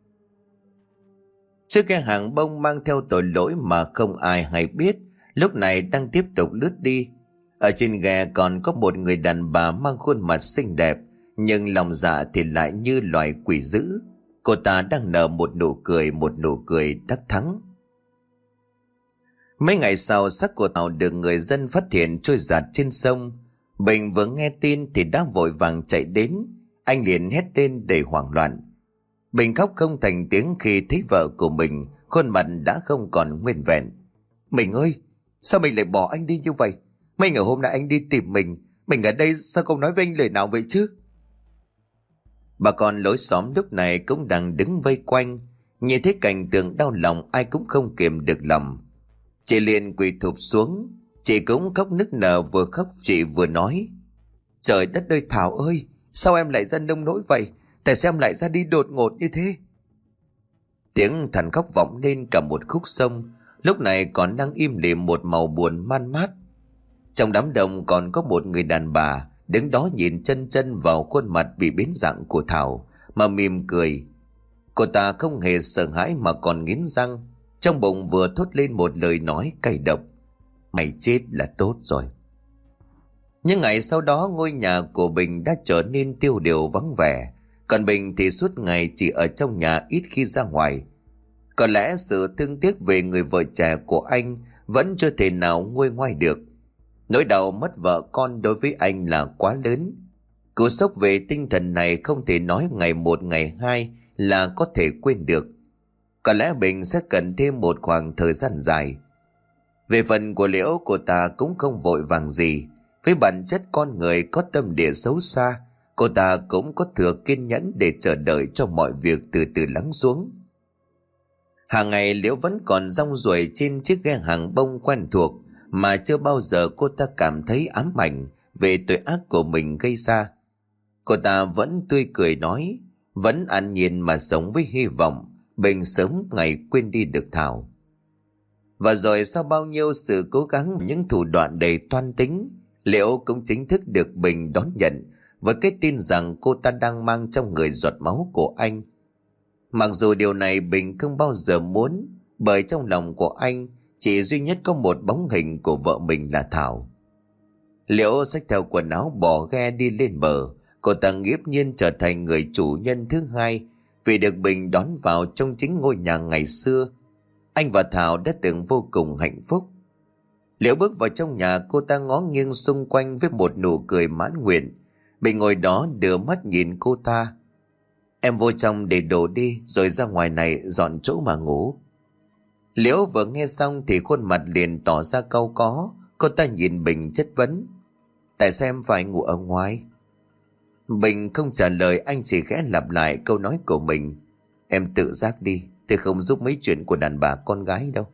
Chiếc ghe hàng bông mang theo tội lỗi mà không ai hay biết lúc này đang tiếp tục lướt đi. Ở trên ghe còn có một người đàn bà mang khuôn mặt xinh đẹp, nhưng lòng dạ thì lại như loài quỷ dữ. Cô ta đang nở một nụ cười đắc thắng. Mấy ngày sau, xác của Thảo được người dân phát hiện trôi dạt trên sông. Bình vừa nghe tin thì đã vội vàng chạy đến. Anh liền hét lên đầy hoảng loạn. Bình khóc không thành tiếng khi thấy vợ của mình, khuôn mặt đã không còn nguyên vẹn. Mình ơi, sao mình lại bỏ anh đi như vậy? Mấy ngày hôm nay anh đi tìm mình ở đây sao không nói với anh lời nào vậy chứ? Bà con lối xóm lúc này cũng đang đứng vây quanh, nhìn thấy cảnh tượng đau lòng ai cũng không kiềm được lòng. Chị liền quỳ thụp xuống, chị cũng khóc nức nở, vừa khóc chị vừa nói: Trời đất ơi Thảo ơi, sao em lại ra nông nỗi vậy? Tại sao em lại ra đi đột ngột như thế? Tiếng thằn khóc vọng lên cả một khúc sông, lúc này còn đang im lìm một màu buồn man mát. Trong đám đông còn có một người đàn bà đứng đó nhìn chân chân vào khuôn mặt bị biến dạng của Thảo mà mỉm cười. Cô ta không hề sợ hãi mà còn nghiến răng, trong bụng vừa thốt lên một lời nói cay độc: mày chết là tốt rồi. Nhưng ngày sau đó ngôi nhà của Bình đã trở nên tiêu điều vắng vẻ, còn Bình thì suốt ngày chỉ ở trong nhà, ít khi ra ngoài. Có lẽ sự thương tiếc về người vợ trẻ của anh vẫn chưa thể nào nguôi ngoai được. Nỗi đau mất vợ con đối với anh là quá lớn. Cú sốc về tinh thần này không thể nói ngày một ngày hai là có thể quên được. Có lẽ Bình sẽ cần thêm một khoảng thời gian dài. Về phần của Liễu, cô ta cũng không vội vàng gì. Với bản chất con người có tâm địa xấu xa, cô ta cũng có thừa kiên nhẫn để chờ đợi cho mọi việc từ từ lắng xuống. Hàng ngày Liễu vẫn còn rong ruổi trên chiếc ghe hàng bông quen thuộc mà chưa bao giờ cô ta cảm thấy ám ảnh về tội ác của mình gây ra. Cô ta vẫn tươi cười nói, vẫn an nhiên mà sống với hy vọng Bình sớm ngày quên đi được Thảo. Và rồi sau bao nhiêu sự cố gắng, những thủ đoạn đầy toan tính, Liễu cũng chính thức được Bình đón nhận với cái tin rằng cô ta đang mang trong người giọt máu của anh. Mặc dù điều này Bình không bao giờ muốn, bởi trong lòng của anh chỉ duy nhất có một bóng hình của vợ mình là Thảo. Liễu xách theo quần áo bỏ ghe đi lên bờ. Cô ta nghiễm nhiên trở thành người chủ nhân thứ hai vì được Bình đón vào trong chính ngôi nhà ngày xưa. Anh và Thảo đã từng vô cùng hạnh phúc. Liễu bước vào trong nhà, cô ta ngó nghiêng xung quanh với một nụ cười mãn nguyện. Bình ngồi đó đưa mắt nhìn cô ta. Em vô trong để đồ đi, rồi ra ngoài này dọn chỗ mà ngủ. Liễu vừa nghe xong thì khuôn mặt liền tỏ ra cau có. Cô ta nhìn Bình chất vấn: tại sao em phải ngủ ở ngoài? Bình không trả lời, anh chỉ khẽ lặp lại câu nói của mình: em tự giác đi, tôi không giúp mấy chuyện của đàn bà con gái đâu.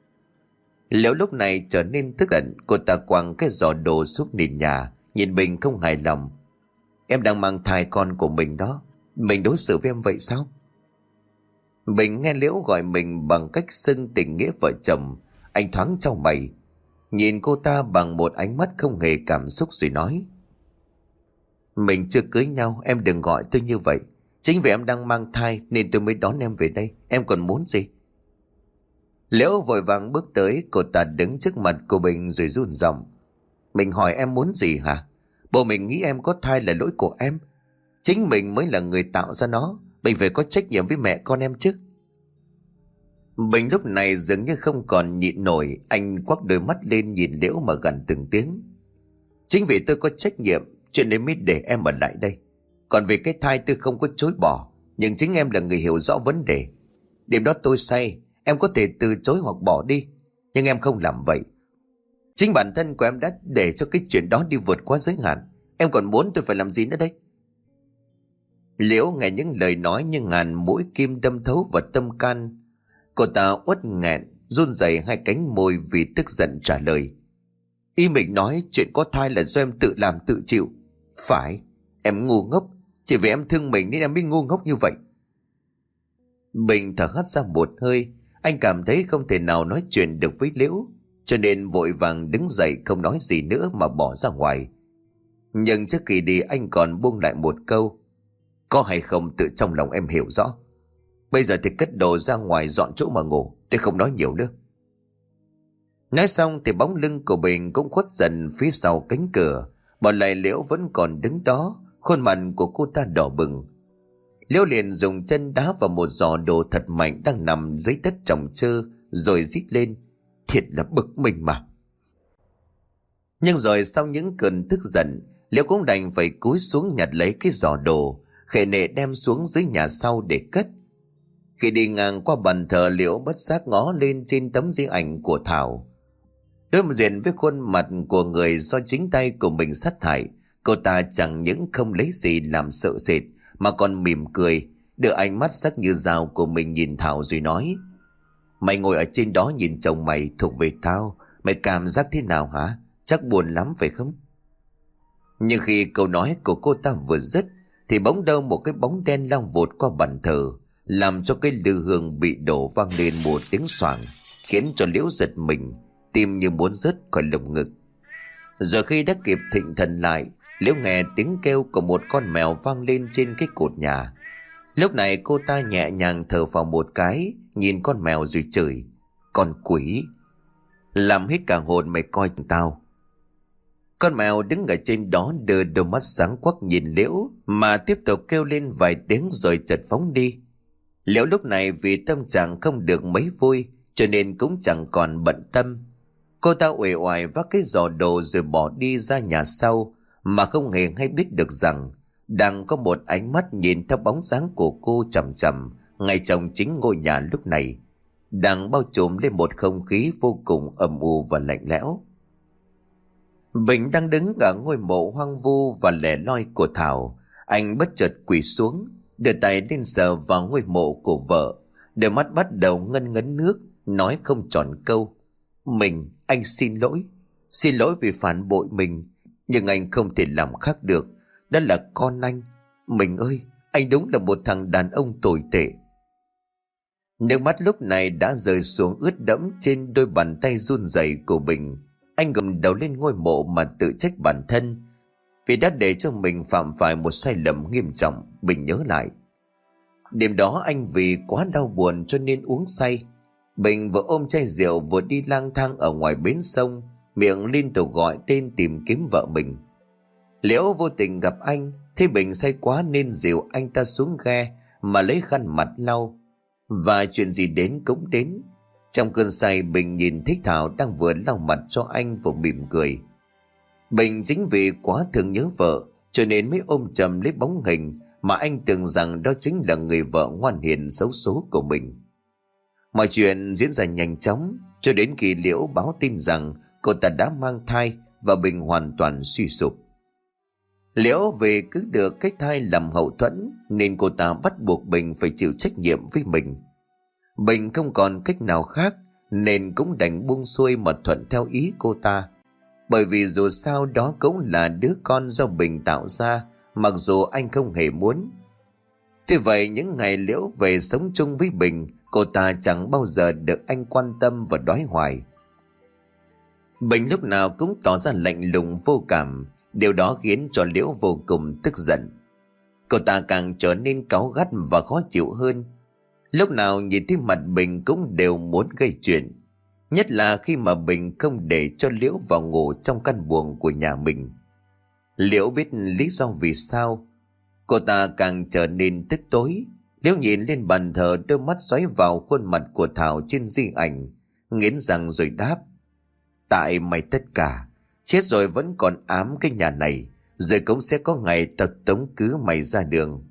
Liễu lúc này trở nên tức giận, cô ta quăng cái giỏ đồ xuống nền nhà, nhìn Bình không hài lòng: em đang mang thai con của mình đó, mình đối xử với em vậy sao? Bình nghe Liễu gọi mình bằng cách xưng tình nghĩa vợ chồng, anh thoáng chau mày, nhìn cô ta bằng một ánh mắt không hề cảm xúc rồi nói: mình chưa cưới nhau, em đừng gọi tôi như vậy. Chính vì em đang mang thai nên tôi mới đón em về đây, em còn muốn gì? Liễu vội vàng bước tới, cô ta đứng trước mặt của Bình rồi run giọng: mình hỏi em muốn gì hả? Bộ mình nghĩ em có thai là lỗi của em, chính mình mới là người tạo ra nó, mình phải có trách nhiệm với mẹ con em chứ. Bình lúc này dường như không còn nhịn nổi, anh quắc đôi mắt lên nhìn Liễu mà gằn từng tiếng: chính vì tôi có trách nhiệm, chuyện này mới để em ở lại đây. Còn về cái thai tôi không có chối bỏ, nhưng chính em là người hiểu rõ vấn đề. Đêm đó tôi say, em có thể từ chối hoặc bỏ đi, nhưng em không làm vậy. Chính bản thân của em đã để cho cái chuyện đó đi vượt quá giới hạn. Em còn muốn tôi phải làm gì nữa đây? Liễu nghe những lời nói như ngàn mũi kim đâm thấu vào tâm can. Cô ta uất nghẹn, run rẩy hai cánh môi vì tức giận trả lời: ý mình nói chuyện có thai là do em tự làm tự chịu. Phải, em ngu ngốc, chỉ vì em thương mình nên em mới ngu ngốc như vậy. Bình thở hắt ra một hơi, anh cảm thấy không thể nào nói chuyện được với Liễu, cho nên vội vàng đứng dậy không nói gì nữa mà bỏ ra ngoài. Nhưng trước khi đi anh còn buông lại một câu: có hay không tự trong lòng em hiểu rõ. Bây giờ thì cất đồ ra ngoài dọn chỗ mà ngủ, tôi không nói nhiều nữa. Nói xong thì bóng lưng của Bình cũng khuất dần phía sau cánh cửa, bỏ lại Liễu vẫn còn đứng đó, khuôn mặt của cô ta đỏ bừng. Liễu liền dùng chân đá vào một giỏ đồ thật mạnh đang nằm dưới đất trồng trơ, rồi rít lên: thiệt là bực mình mà. Nhưng rồi sau những cơn tức giận, Liễu cũng đành phải cúi xuống nhặt lấy cái giỏ đồ, khệ nệ đem xuống dưới nhà sau để cất. Khi đi ngang qua bàn thờ, Liễu bất giác ngó lên trên tấm di ảnh của Thảo. Đối diện với khuôn mặt của người do chính tay của mình sát hại, cô ta chẳng những không lấy gì làm sợ sệt mà còn mỉm cười, đưa ánh mắt sắc như dao của mình nhìn Thảo rồi nói: mày ngồi ở trên đó nhìn chồng mày thuộc về tao, mày cảm giác thế nào hả? Chắc buồn lắm phải không? Nhưng khi câu nói của cô ta vừa dứt thì bỗng đâu một cái bóng đen lao vụt qua bàn thờ, làm cho cái lư hương bị đổ vang lên một tiếng xoảng, khiến cho Liễu giật mình, tim như muốn rớt khỏi lồng ngực. Rồi khi đã kịp thịnh thần lại, Liễu nghe tiếng kêu của một con mèo vang lên trên cái cột nhà. Lúc này cô ta nhẹ nhàng thở phào một cái, nhìn con mèo rồi chửi: "Con quỷ, làm hết cả hồn mày coi tao." Con mèo đứng ở trên đó đưa đôi mắt sáng quắc nhìn Liễu mà tiếp tục kêu lên vài tiếng rồi chợt phóng đi. Liễu lúc này vì tâm trạng không được mấy vui cho nên cũng chẳng còn bận tâm. Cô ta uể oải vác cái giỏ đồ rồi bỏ đi ra nhà sau mà không hề hay biết được rằng đang có một ánh mắt nhìn theo bóng dáng của cô chằm chằm ngay trong chính ngôi nhà lúc này, đang bao trùm lên một không khí vô cùng âm u và lạnh lẽo. Bình đang đứng ở ngôi mộ hoang vu và lẻ loi của Thảo. Anh bất chợt quỳ xuống, đưa tay lên sờ vào ngôi mộ của vợ. Đôi mắt bắt đầu ngân ngấn nước, nói không tròn câu: anh xin lỗi vì phản bội mình, nhưng anh không thể làm khác được. Đó là con anh. Mình ơi, anh đúng là một thằng đàn ông tồi tệ." Nước mắt lúc này đã rơi xuống ướt đẫm trên đôi bàn tay run rẩy của Bình. Anh gầm đầu lên ngôi mộ mà tự trách bản thân vì đã để cho mình phạm phải một sai lầm nghiêm trọng. Bình nhớ lại đêm đó anh vì quá đau buồn cho nên uống say. Bình vừa ôm chai rượu vừa đi lang thang ở ngoài bến sông, miệng liên tục gọi tên tìm kiếm vợ mình. Liễu vô tình gặp anh, thấy Bình say quá nên dìu anh ta xuống ghe mà lấy khăn mặt lau. Và chuyện gì đến cũng đến. Trong cơn say, Bình nhìn thấy Thảo đang vừa lau mặt cho anh vừa mỉm cười. Bình chính vì quá thương nhớ vợ cho nên mới ôm chầm lấy bóng hình mà anh tưởng rằng đó chính là người vợ ngoan hiền xấu số của mình. Mọi chuyện diễn ra nhanh chóng cho đến khi Liễu báo tin rằng cô ta đã mang thai và Bình hoàn toàn suy sụp. Liễu vì cứ được cái thai làm hậu thuẫn nên cô ta bắt buộc Bình phải chịu trách nhiệm với mình. Bình không còn cách nào khác nên cũng đành buông xuôi mà thuận theo ý cô ta, bởi vì dù sao đó cũng là đứa con do Bình tạo ra, mặc dù anh không hề muốn. Tuy vậy những ngày Liễu về sống chung với Bình, cô ta chẳng bao giờ được anh quan tâm và đói hoài. Bình lúc nào cũng tỏ ra lạnh lùng vô cảm, điều đó khiến cho Liễu vô cùng tức giận. Cô ta càng trở nên cáu gắt và khó chịu hơn. Lúc nào nhìn thấy mặt Bình cũng đều muốn gây chuyện, nhất là khi mà Bình không để cho Liễu vào ngủ trong căn buồng của nhà mình. Liễu biết lý do vì sao, cô ta càng trở nên tức tối. Liễu nhìn lên bàn thờ, đôi mắt xoáy vào khuôn mặt của Thảo trên di ảnh, nghiến răng rồi đáp: "Tại mày tất cả, chết rồi vẫn còn ám cái nhà này, rồi cũng sẽ có ngày tao tống cứ mày ra đường."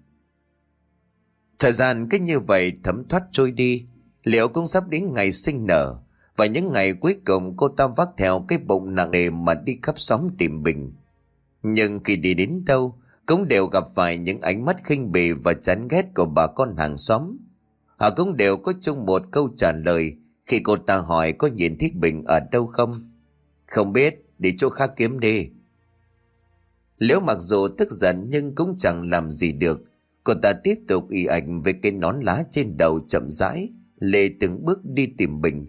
Thời gian cứ như vậy thấm thoát trôi đi. Liễu cũng sắp đến ngày sinh nở, và những ngày cuối cùng cô ta vác theo cái bụng nặng nề mà đi khắp xóm tìm Bình. Nhưng khi đi đến đâu cũng đều gặp phải những ánh mắt khinh bỉ và chán ghét của bà con hàng xóm. Họ cũng đều có chung một câu trả lời khi cô ta hỏi có nhìn thấy Bình ở đâu không: "Không biết, đi chỗ khác kiếm đi." Liễu mặc dù tức giận nhưng cũng chẳng làm gì được. Cô ta tiếp tục ì ạch với cái nón lá trên đầu, chậm rãi lê từng bước đi tìm Bình.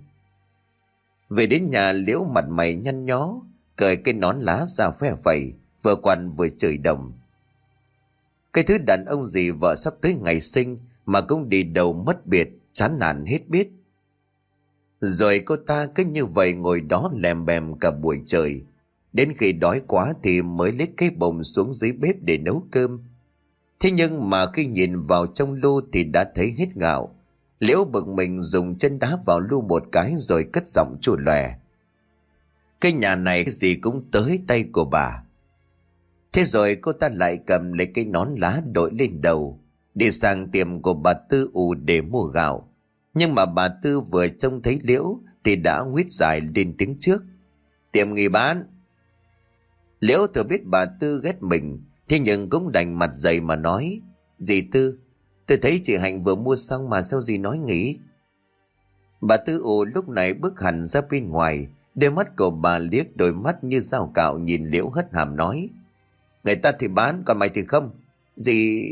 Về đến nhà, Liễu mặt mày nhăn nhó, cởi cái nón lá ra phe phẩy, vừa quằn vừa chửi đồng. Cái thứ đàn ông gì vợ sắp tới ngày sinh mà cũng đi đầu mất biệt, chán nản hết biết. Rồi cô ta cứ như vậy ngồi đó lèm bèm cả buổi trời, đến khi đói quá thì mới lết cái bồn xuống dưới bếp để nấu cơm. Thế nhưng mà khi nhìn vào trong lu thì đã thấy hết gạo. Liễu bực mình dùng chân đá vào lu một cái rồi cất giọng chua lòe: "Cái nhà này cái gì cũng tới tay của bà." Thế rồi cô ta lại cầm lấy cái nón lá đội lên đầu, đi sang tiệm của bà Tư ù để mua gạo. Nhưng mà bà Tư vừa trông thấy Liễu thì đã huýt dài lên tiếng trước: "Tiệm nghỉ bán." Liễu thừa biết bà Tư ghét mình, thế nhưng cũng đành mặt dày mà nói: "Dì Tư, tôi thấy chị Hạnh vừa mua xong mà sao dì nói nghỉ?" Bà Tư ù lúc này bước hẳn ra bên ngoài, đôi mắt của bà liếc đôi mắt như dao cạo nhìn Liễu hất hàm nói: "Người ta thì bán, còn mày thì không. Dì..."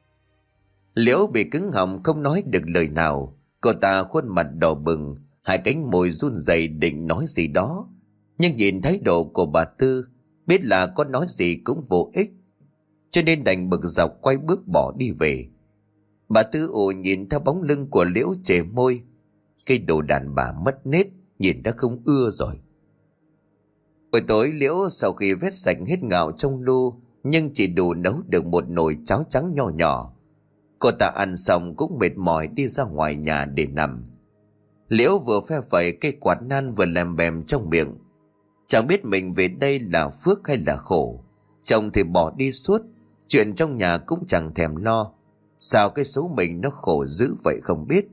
Liễu bị cứng họng không nói được lời nào. Cô ta khuôn mặt đỏ bừng, hai cánh môi run rẩy định nói gì đó, nhưng nhìn thái độ của bà Tư, biết là có nói gì cũng vô ích, cho nên đành bực dọc quay bước bỏ đi về. Bà Tư ủ nhìn theo bóng lưng của Liễu chề môi. Cái đồ đàn bà mất nết, nhìn đã không ưa rồi. Buổi tối Liễu sau khi vét sạch hết gạo trong lu, nhưng chỉ đủ nấu được một nồi cháo trắng nho nhỏ. Cô ta ăn xong cũng mệt mỏi đi ra ngoài nhà để nằm. Liễu vừa phe phẩy cây quạt nan vừa lèm bèm trong miệng. Chẳng biết mình về đây là phước hay là khổ. Chồng thì bỏ đi suốt, chuyện trong nhà cũng chẳng thèm lo. Sao cái số mình nó khổ dữ vậy không biết.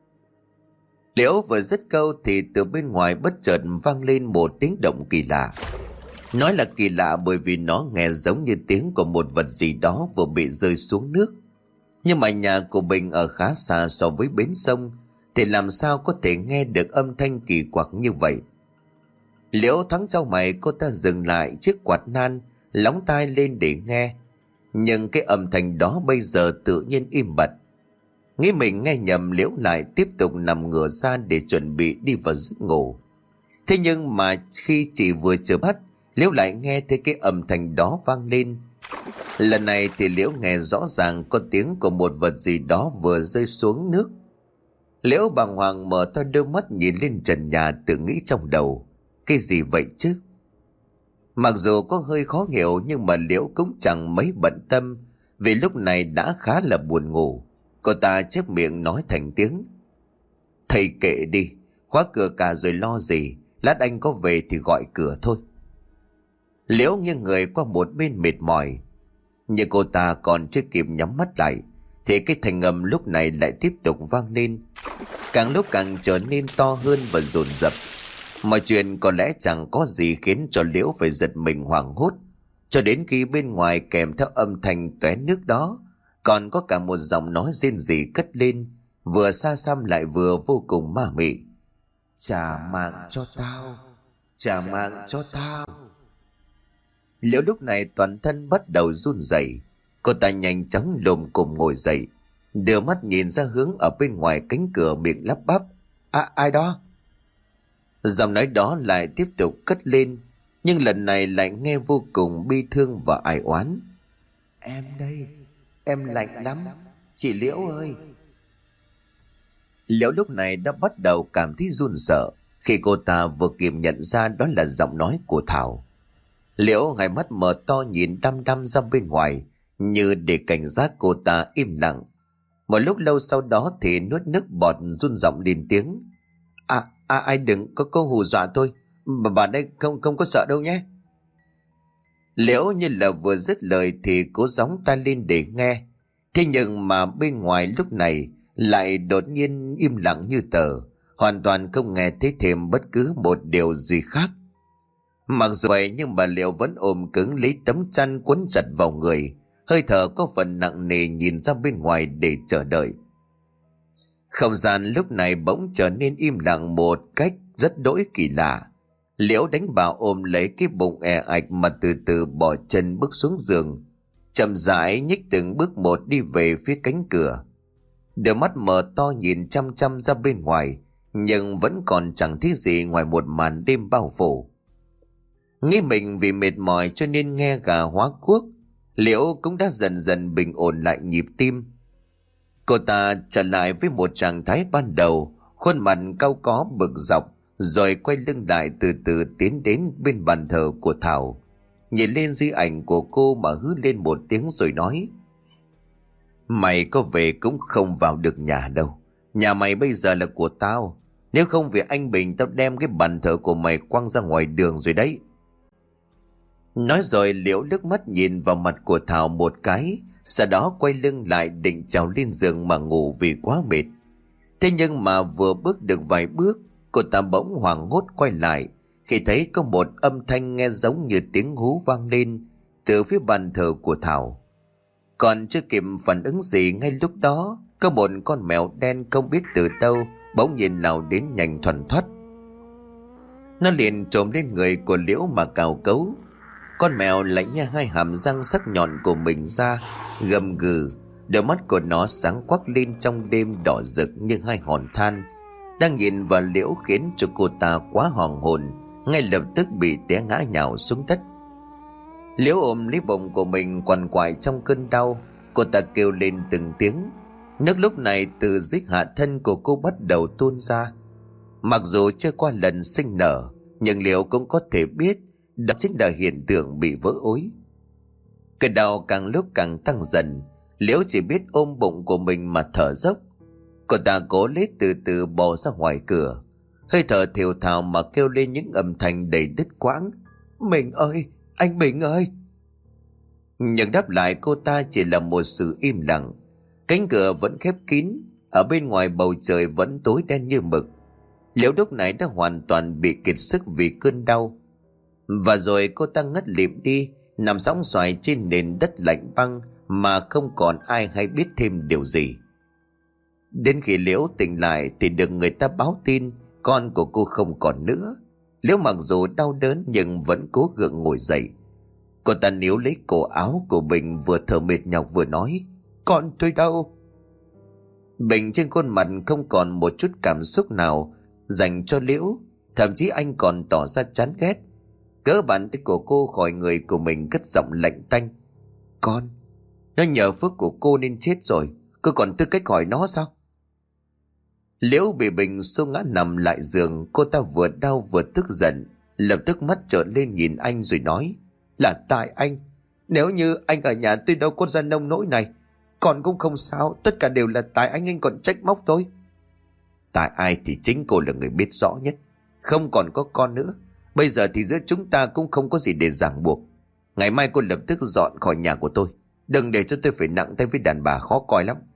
Liễu vừa dứt câu thì từ bên ngoài bất chợt vang lên một tiếng động kỳ lạ. Nói là kỳ lạ bởi vì nó nghe giống như tiếng của một vật gì đó vừa bị rơi xuống nước. Nhưng mà nhà của Bình ở khá xa so với bến sông, thì làm sao có thể nghe được âm thanh kỳ quặc như vậy. Liễu thoáng chau mày, cô ta dừng lại chiếc quạt nan, lóng tai lên để nghe. Nhưng cái âm thanh đó bây giờ tự nhiên im bặt. Nghĩ mình nghe nhầm, Liễu lại tiếp tục nằm ngửa ra để chuẩn bị đi vào giấc ngủ. Thế nhưng mà khi chỉ vừa chợp mắt, Liễu lại nghe thấy cái âm thanh đó vang lên. Lần này thì Liễu nghe rõ ràng có tiếng của một vật gì đó vừa rơi xuống nước. Liễu bàng hoàng mở to đôi mắt nhìn lên trần nhà, tự nghĩ trong đầu, cái gì vậy chứ? Mặc dù có hơi khó hiểu nhưng mà Liễu cũng chẳng mấy bận tâm, vì lúc này đã khá là buồn ngủ. Cô ta chép miệng nói thành tiếng: "Thầy kệ đi, khóa cửa cả rồi lo gì, lát anh có về thì gọi cửa thôi." Liễu nghiêng người qua một bên mệt mỏi, nhưng cô ta còn chưa kịp nhắm mắt lại thì cái thanh âm lúc này lại tiếp tục vang lên, càng lúc càng trở nên to hơn và dồn dập. Mọi chuyện có lẽ chẳng có gì khiến cho Liễu phải giật mình hoảng hốt, cho đến khi bên ngoài kèm theo âm thanh tóe nước đó còn có cả một giọng nói rên rỉ cất lên, vừa xa xăm lại vừa vô cùng ma mị: "Trả mạng cho tao, trả mạng cho tao." Liễu lúc này toàn thân bắt đầu run rẩy. Cô ta nhanh chóng lồm cồm ngồi dậy, đưa mắt nhìn ra hướng ở bên ngoài cánh cửa, miệng lắp bắp: Ai đó?" Giọng nói đó lại tiếp tục cất lên, nhưng lần này lại nghe vô cùng bi thương và ai oán: "Em đây, em lạnh lắm, chị Liễu ơi." Liễu lúc này đã bắt đầu cảm thấy run sợ khi cô ta vừa kịp nhận ra đó là giọng nói của Thảo. Liễu hai mắt mở to nhìn đăm đăm ra bên ngoài, như để cảnh giác. Cô ta im lặng một lúc lâu, sau đó thì nuốt nước bọt, run giọng lên tiếng: Ai đừng có hù dọa tôi, bà đây không có sợ đâu nhé." Liễu như là vừa dứt lời thì cố gióng tai lên để nghe. Thế nhưng mà bên ngoài lúc này lại đột nhiên im lặng như tờ, hoàn toàn không nghe thấy thêm bất cứ một điều gì khác. Mặc dù vậy nhưng bà Liễu vẫn ôm cứng lấy tấm chăn quấn chặt vào người, hơi thở có phần nặng nề nhìn ra bên ngoài để chờ đợi. Không gian lúc này bỗng trở nên im lặng một cách rất đỗi kỳ lạ. Liễu đánh bạo ôm lấy cái bụng ạch mà từ từ bỏ chân bước xuống giường, chậm rãi nhích từng bước một đi về phía cánh cửa. Đôi mắt mở to nhìn chăm chăm ra bên ngoài, nhưng vẫn còn chẳng thấy gì ngoài một màn đêm bao phủ. Nghĩ mình vì mệt mỏi cho nên nghe gà hóa cuốc, Liễu cũng đã dần dần bình ổn lại nhịp tim. Cô ta trở lại với một trạng thái ban đầu, khuôn mặt cau có bực dọc, rồi quay lưng lại từ từ tiến đến bên bàn thờ của Thảo, nhìn lên di ảnh của cô mà hứ lên một tiếng rồi nói: "Mày có về cũng không vào được nhà đâu. Nhà mày bây giờ là của tao. Nếu không vì anh Bình, tao đem cái bàn thờ của mày quăng ra ngoài đường rồi đấy." Nói rồi Liễu nước mắt nhìn vào mặt của Thảo một cái, sau đó quay lưng lại định trèo lên giường mà ngủ vì quá mệt. Thế nhưng mà vừa bước được vài bước, cô ta bỗng hoảng hốt quay lại khi thấy có một âm thanh nghe giống như tiếng hú vang lên từ phía bàn thờ của Thảo. Còn chưa kịp phản ứng gì, ngay lúc đó có một con mèo đen không biết từ đâu bỗng nhiên nào đến nhanh thoăn thoắt. Nó liền trồm lên người của Liễu mà cào cấu. Con mèo lại nha hai hàm răng sắc nhọn của mình ra, gầm gừ. Đôi mắt của nó sáng quắc lên trong đêm đỏ rực như hai hòn than, đang nhìn vào Liễu khiến cho cô ta quá hoàng hồn, ngay lập tức bị té ngã nhào xuống đất. Liễu ôm lấy bụng của mình quằn quại trong cơn đau. Cô ta kêu lên từng tiếng. Nước lúc này từ dưới hạ thân của cô bắt đầu tuôn ra. Mặc dù chưa qua lần sinh nở, nhưng Liễu cũng có thể biết đó chính là hiện tượng bị vỡ ối. Cơn đau càng lúc càng tăng dần. Liễu chỉ biết ôm bụng của mình mà thở dốc. Cô ta cố lấy từ từ bò ra ngoài cửa, hơi thở thều thào mà kêu lên những âm thanh đầy đứt quãng. Mình ơi, anh Bình ơi. Nhưng đáp lại cô ta chỉ là một sự im lặng. Cánh cửa vẫn khép kín, ở bên ngoài bầu trời vẫn tối đen như mực. Liễu lúc này đã hoàn toàn bị kiệt sức vì cơn đau. Và rồi cô ta ngất lịm đi, nằm sõng soài trên nền đất lạnh băng mà không còn ai hay biết thêm điều gì. Đến khi Liễu tỉnh lại thì được người ta báo tin con của cô không còn nữa. Liễu mặc dù đau đớn nhưng vẫn cố gượng ngồi dậy. Cô ta níu lấy cổ áo của Bình, vừa thở mệt nhọc vừa nói: Con tôi đâu? Bình trên khuôn mặt không còn một chút cảm xúc nào dành cho Liễu, thậm chí anh còn tỏ ra chán ghét. Gỡ bàn tay của cô khỏi người của mình, cất giọng lạnh tanh: Con, nó nhờ phước của cô nên chết rồi, cô còn tư cách hỏi nó sao? Liễu bị Bình xô ngã nằm lại giường. Cô ta vừa đau vừa tức giận, lập tức mắt trợn lên nhìn anh rồi nói: Là tại anh. Nếu như anh ở nhà tôi đâu có ra nông nỗi này. Con cũng không sao, tất cả đều là tại anh còn trách móc tôi. Tại ai thì chính cô là người biết rõ nhất. Không còn có con nữa, bây giờ thì giữa chúng ta cũng không có gì để ràng buộc. Ngày mai cô lập tức dọn khỏi nhà của tôi, đừng để cho tôi phải nặng tay với đàn bà khó coi lắm.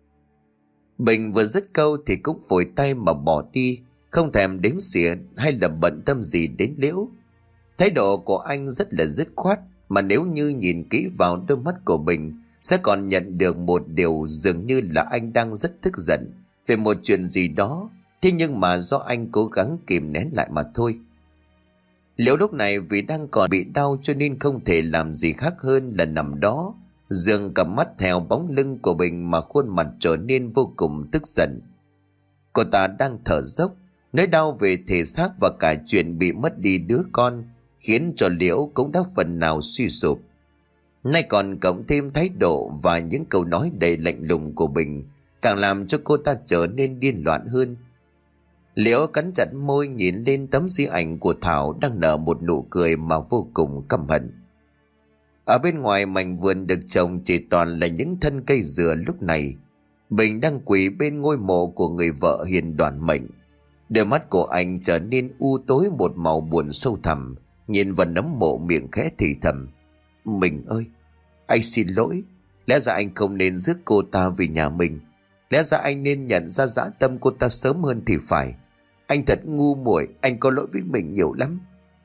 Bình vừa dứt câu thì cũng phủi tay mà bỏ đi, không thèm đếm xỉa hay là bận tâm gì đến Liễu. Thái độ của anh rất là dứt khoát, mà nếu như nhìn kỹ vào đôi mắt của Bình sẽ còn nhận được một điều, dường như là anh đang rất tức giận về một chuyện gì đó, thế nhưng mà do anh cố gắng kìm nén lại mà thôi. Liễu lúc này vì đang còn bị đau cho nên không thể làm gì khác hơn là nằm đó, dường cầm mắt theo bóng lưng của Bình mà khuôn mặt trở nên vô cùng tức giận. Cô ta đang thở dốc, nỗi đau về thể xác và cả chuyện bị mất đi đứa con khiến cho Liễu cũng đã phần nào suy sụp. Nay còn cộng thêm thái độ và những câu nói đầy lạnh lùng của Bình, càng làm cho cô ta trở nên điên loạn hơn. Liễu cắn chặt môi nhìn lên tấm di ảnh của Thảo đang nở một nụ cười mà vô cùng căm hận. Ở bên ngoài mảnh vườn được trồng chỉ toàn là những thân cây dừa. Lúc này Bình đang quỳ bên ngôi mộ của người vợ hiền đoản mệnh. Đôi mắt của anh trở nên u tối một màu buồn sâu thẳm, nhìn vào nấm mộ miệng khẽ thì thầm: Mình ơi, anh xin lỗi. Lẽ ra anh không nên giết cô ta vì nhà mình. Lẽ ra anh nên nhận ra dã tâm cô ta sớm hơn thì phải. Anh thật ngu muội, anh có lỗi với mình nhiều lắm.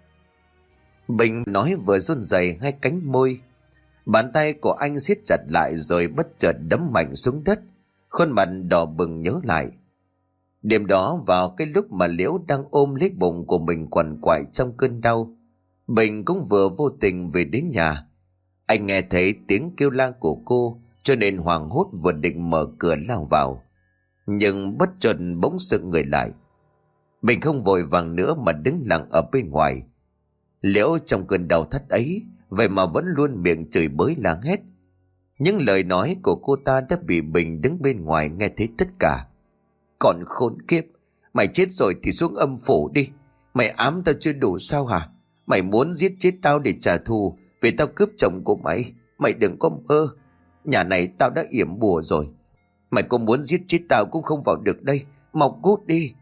Bình nói vừa run rẩy hai cánh môi. Bàn tay của anh siết chặt lại rồi bất chợt đấm mạnh xuống đất, khuôn mặt đỏ bừng nhớ lại. Đêm đó vào cái lúc mà Liễu đang ôm lấy bụng của mình quằn quại trong cơn đau, Bình cũng vừa vô tình về đến nhà. Anh nghe thấy tiếng kêu la của cô cho nên hoảng hốt vừa định mở cửa lao vào, nhưng bất chợt bỗng sững người lại. Bình không vội vàng nữa mà đứng lặng ở bên ngoài. Liễu trong cơn đau thắt ấy vậy mà vẫn luôn miệng chửi bới la hét. Những lời nói của cô ta đã bị Bình đứng bên ngoài nghe thấy tất cả. Còn khốn kiếp, mày chết rồi thì xuống âm phủ đi. Mày ám tao chưa đủ sao hả? Mày muốn giết chết tao để trả thù vì tao cướp chồng của mày. Mày đừng có mơ. Nhà này tao đã yểm bùa rồi. Mày có muốn giết chết tao cũng không vào được đây. Mau cút đi.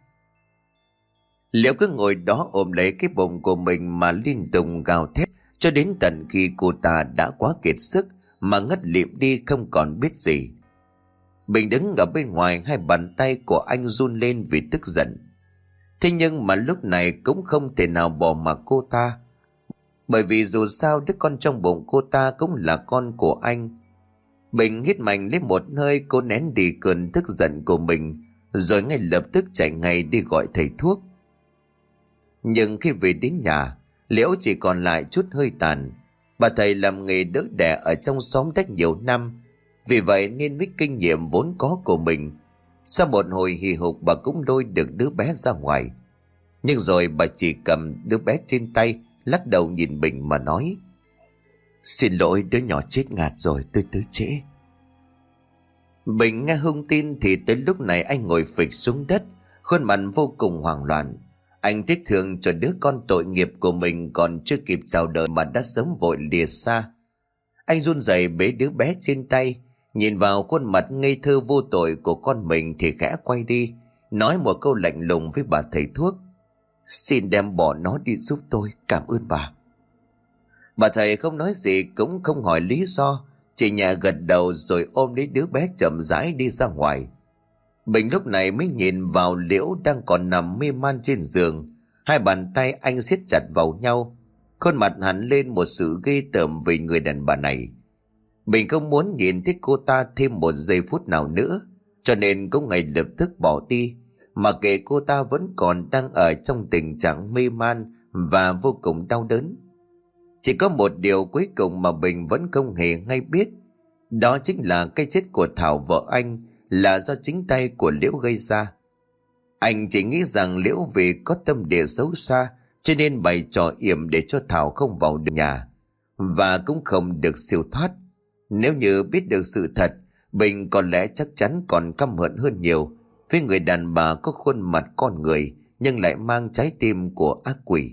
Liễu cứ ngồi đó ôm lấy cái bụng của mình mà liên tục gào thét cho đến tận khi cô ta đã quá kiệt sức mà ngất lịm đi không còn biết gì. Bình đứng ở bên ngoài, hai bàn tay của anh run lên vì tức giận. Thế nhưng mà lúc này cũng không thể nào bỏ mặc cô ta, bởi vì dù sao đứa con trong bụng cô ta cũng là con của anh. Bình hít mạnh lấy một hơi, cố nén đi cơn tức giận của mình, rồi ngay lập tức chạy ngay đi gọi thầy thuốc. Nhưng khi về đến nhà, Liễu chỉ còn lại chút hơi tàn. Bà thầy làm nghề đỡ đẻ ở trong xóm cách nhiều năm, vì vậy nên với kinh nghiệm vốn có của mình, sau một hồi hì hục bà cũng lôi được đứa bé ra ngoài. Nhưng rồi bà chỉ cầm đứa bé trên tay, lắc đầu nhìn Bình mà nói: Xin lỗi, đứa nhỏ chết ngạt rồi, tôi tới trễ. Bình nghe hung tin thì tới lúc này anh ngồi phịch xuống đất, khuôn mặt vô cùng hoảng loạn. Anh tiếc thương cho đứa con tội nghiệp của mình còn chưa kịp chào đời mà đã sớm vội lìa xa. Anh run rẩy bế đứa bé trên tay, nhìn vào khuôn mặt ngây thơ vô tội của con mình thì khẽ quay đi, nói một câu lạnh lùng với bà thầy thuốc: Xin đem bỏ nó đi giúp tôi, cảm ơn bà. Bà thầy không nói gì cũng không hỏi lý do, chỉ nhẹ gật đầu rồi ôm lấy đứa bé chậm rãi đi ra ngoài. Bình lúc này mới nhìn vào Liễu đang còn nằm mê man trên giường. Hai bàn tay anh siết chặt vào nhau, khuôn mặt hẳn lên một sự ghê tởm về người đàn bà này. Bình không muốn nhìn thấy cô ta thêm một giây phút nào nữa, cho nên cũng ngay lập tức bỏ đi, mà kệ cô ta vẫn còn đang ở trong tình trạng mê man và vô cùng đau đớn. Chỉ có một điều cuối cùng mà Bình vẫn không hề hay biết, đó chính là cái chết của Thảo vợ anh là do chính tay của Liễu gây ra. Anh chỉ nghĩ rằng Liễu vì có tâm địa xấu xa cho nên bày trò yểm để cho Thảo không vào được nhà và cũng không được siêu thoát. Nếu như biết được sự thật, Bình có lẽ chắc chắn còn căm hận hơn nhiều với người đàn bà có khuôn mặt con người nhưng lại mang trái tim của ác quỷ.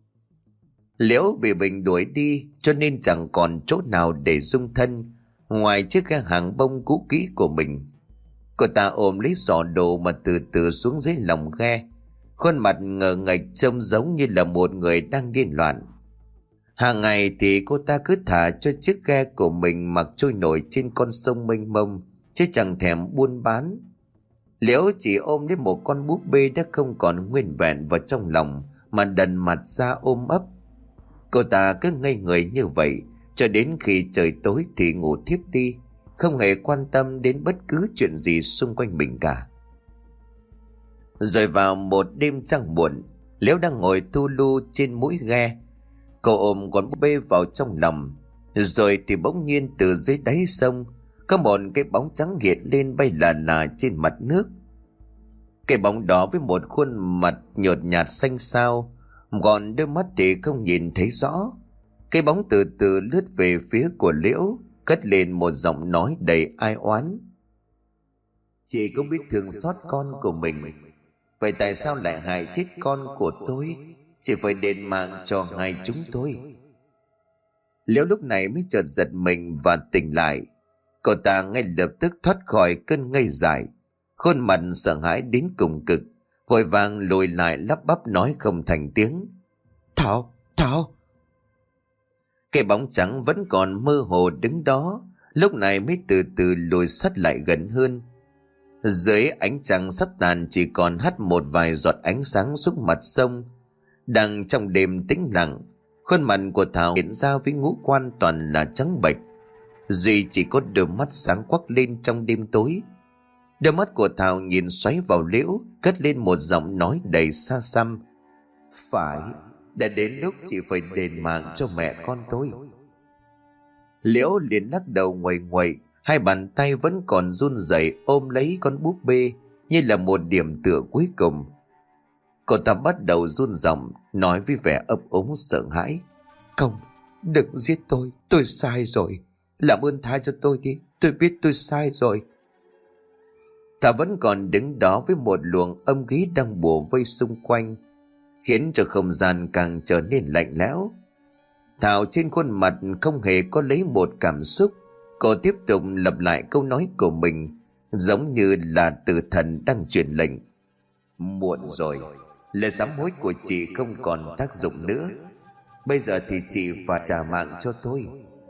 Liễu bị Bình đuổi đi cho nên chẳng còn chỗ nào để dung thân ngoài chiếc ghe hàng bông cũ kỹ của mình. Cô ta ôm lấy giỏ đồ mà từ từ xuống dưới lòng ghe, khuôn mặt ngờ nghệch trông giống như là một người đang điên loạn. Hàng ngày thì cô ta cứ thả cho chiếc ghe của mình mặc trôi nổi trên con sông mênh mông, chứ chẳng thèm buôn bán. Liễu chỉ ôm lấy một con búp bê đã không còn nguyên vẹn vào trong lòng mà đần mặt ra ôm ấp. Cô ta cứ ngây người như vậy cho đến khi trời tối thì ngủ thiếp đi, không hề quan tâm đến bất cứ chuyện gì xung quanh mình cả. Rồi vào một đêm trăng muộn, Liễu đang ngồi thu lu trên mũi ghe. Cô ôm con búp bê vào trong lòng, rồi thì bỗng nhiên từ dưới đáy sông có một cái bóng trắng hiện lên bay là trên mặt nước. Cái bóng đó với một khuôn mặt nhợt nhạt xanh xao, còn đôi mắt thì không nhìn thấy rõ. Cái bóng từ từ lướt về phía của Liễu, cất lên một giọng nói đầy ai oán: Chị cũng biết thương xót con của mình, vậy tại sao lại hại chết con của tôi? Chị phải đền mạng cho hai chúng tôi. Liễu lúc này mới chợt giật mình và tỉnh lại. Cô ta ngay lập tức thoát khỏi cơn ngây dại, khuôn mặt sợ hãi đến cùng cực, vội vàng lùi lại lắp bắp nói không thành tiếng: Thảo, Thảo. Cái bóng trắng vẫn còn mơ hồ đứng đó, lúc này mới từ từ lùi sát lại gần hơn. Dưới ánh trăng sắp tàn chỉ còn hắt một vài giọt ánh sáng xuống mặt sông. Đang trong đêm tĩnh lặng, khuôn mặt của Thảo hiện ra với ngũ quan toàn là trắng bệch, duy chỉ có đôi mắt sáng quắc lên trong đêm tối. Đôi mắt của Thảo nhìn xoáy vào Liễu, cất lên một giọng nói đầy xa xăm: Phải, đã đến lúc chị phải đền mạng cho mẹ con tôi. Liễu liền lắc đầu nguầy nguậy, hai bàn tay vẫn còn run rẩy ôm lấy con búp bê như là một điểm tựa cuối cùng. Cô ta bắt đầu run giọng nói với vẻ ấp úng sợ hãi: Không, đừng giết tôi sai rồi, làm ơn tha cho tôi đi, tôi biết tôi sai rồi. Thảo vẫn còn đứng đó với một luồng âm khí đang bủa vây xung quanh, khiến cho không gian càng trở nên lạnh lẽo. Thảo trên khuôn mặt không hề có lấy một cảm xúc. Cô tiếp tục lặp lại câu nói của mình, giống như là tử thần đang truyền lệnh: Muộn rồi, lời sám hối của chị không còn tác dụng nữa. Bây giờ thì chị phải trả mạng cho tôi.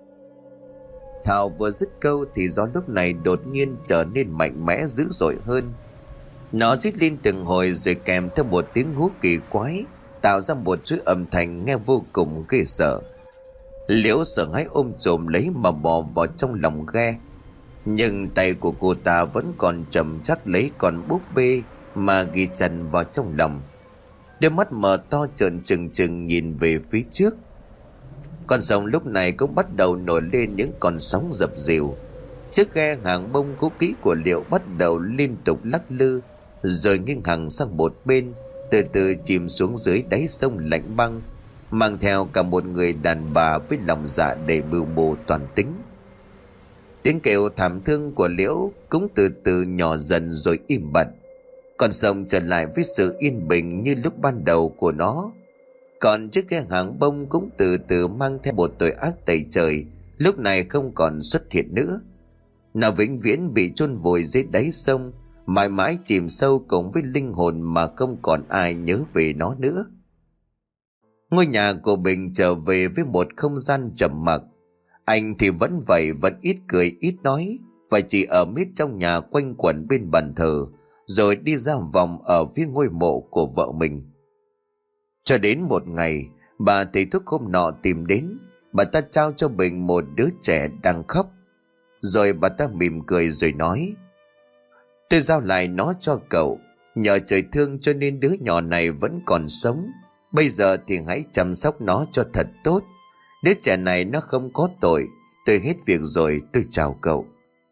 Thảo vừa dứt câu thì gió lúc này đột nhiên trở nên mạnh mẽ dữ dội hơn. Nó rít lên từng hồi rồi kèm theo một tiếng hú kỳ quái, tạo ra một chuỗi âm thanh nghe vô cùng ghê sợ. Liễu sợ hãi ôm chồm lấy mà bò vào trong lòng ghe, nhưng tay của cô ta vẫn còn chầm chắc lấy con búp bê mà ghi chặt vào trong lòng. Đôi mắt mở to trợn trừng trừng nhìn về phía trước. Con sông lúc này cũng bắt đầu nổi lên những con sóng dập dìu. Chiếc ghe hàng bông cũ kỹ của Liễu bắt đầu liên tục lắc lư, rồi nghiêng hẳn sang một bên, từ từ chìm xuống dưới đáy sông lạnh băng. mang theo cả một người đàn bà với lòng dạ đầy mưu mô toàn tính. Tiếng kêu thảm thương của Liễu cũng từ từ nhỏ dần rồi im bặt. Con sông trở lại với sự yên bình như lúc ban đầu của nó. Còn chiếc ghe hàng bông cũng từ từ mang theo một tội ác tày trời, lúc này không còn xuất hiện nữa. Nó vĩnh viễn bị chôn vùi dưới đáy sông, mãi mãi chìm sâu cùng với linh hồn mà không còn ai nhớ về nó nữa. Ngôi nhà của Bình trở về với một không gian trầm mặc. Anh thì vẫn vậy, vẫn ít cười ít nói, và chỉ ở mít trong nhà quanh quẩn bên bàn thờ, rồi đi ra vòng ở phía ngôi mộ của vợ mình. Cho đến một ngày, bà thầy thuốc hôm nọ tìm đến. Bà ta trao cho Bình một đứa trẻ đang khóc. Rồi bà ta mỉm cười rồi nói: "Tôi giao lại nó cho cậu. Nhờ trời thương cho nên đứa nhỏ này vẫn còn sống. Bây giờ thì hãy chăm sóc nó cho thật tốt. Đứa trẻ này nó không có tội. Tôi hết việc rồi, tôi chào cậu."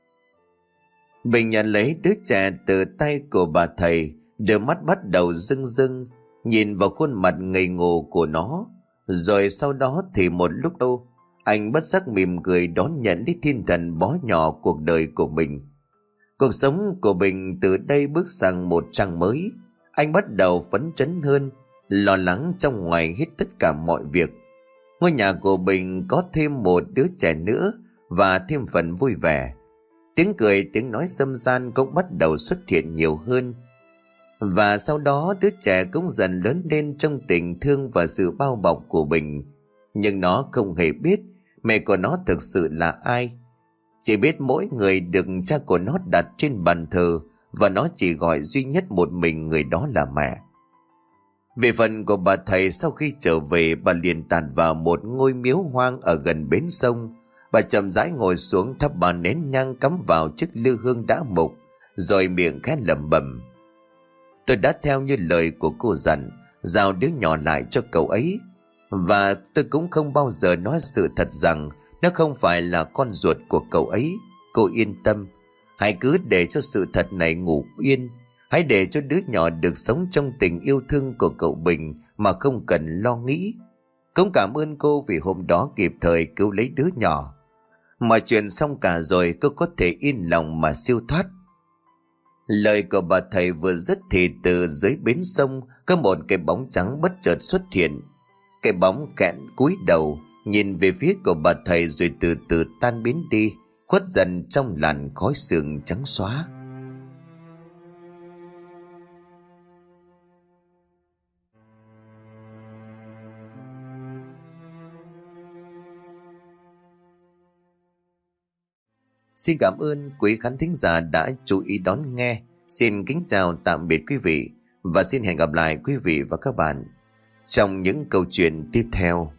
Bình nhận lấy đứa trẻ từ tay của bà thầy, đôi mắt bắt đầu rưng rưng, nhìn vào khuôn mặt ngây ngô của nó. Rồi sau đó thì một lúc lâu, anh bất giác mỉm cười đón nhận đi thiên thần bó nhỏ cuộc đời của mình. Cuộc sống của Bình từ đây bước sang một trang mới. Anh bắt đầu phấn chấn hơn, lo lắng trong ngoài hết tất cả mọi việc. Ngôi nhà của Bình có thêm một đứa trẻ nữa và thêm phần vui vẻ. Tiếng cười, tiếng nói râm ran cũng bắt đầu xuất hiện nhiều hơn. Và sau đó đứa trẻ cũng dần lớn lên trong tình thương và sự bao bọc của Bình. Nhưng nó không hề biết mẹ của nó thực sự là ai. Chỉ biết mỗi người được cha của nó đặt trên bàn thờ, và nó chỉ gọi duy nhất một mình người đó là mẹ. Về phần của bà thầy, sau khi trở về, bà liền tạt vào một ngôi miếu hoang ở gần bến sông. Bà chậm rãi ngồi xuống thắp ba nén nhang cắm vào chiếc lư hương đã mục, rồi miệng khẽ lẩm bẩm: "Tôi đã theo như lời của cô dặn, giao đứa nhỏ lại cho cậu ấy. Và tôi cũng không bao giờ nói sự thật rằng nó không phải là con ruột của cậu ấy. Cô yên tâm, hãy cứ để cho sự thật này ngủ yên. Hãy để cho đứa nhỏ được sống trong tình yêu thương của cậu Bình mà không cần lo nghĩ. Cũng cảm ơn cô vì hôm đó kịp thời cứu lấy đứa nhỏ. Mọi chuyện xong cả rồi, cô có thể yên lòng mà siêu thoát." Lời của bà thầy vừa dứt thì từ dưới bến sông có một cái bóng trắng bất chợt xuất hiện. Cái bóng kẹn cúi đầu nhìn về phía của bà thầy rồi từ từ tan biến đi, khuất dần trong làn khói sương trắng xóa. Xin cảm ơn quý khán thính giả đã chú ý đón nghe. Xin kính chào tạm biệt quý vị, và xin hẹn gặp lại quý vị và các bạn trong những câu chuyện tiếp theo.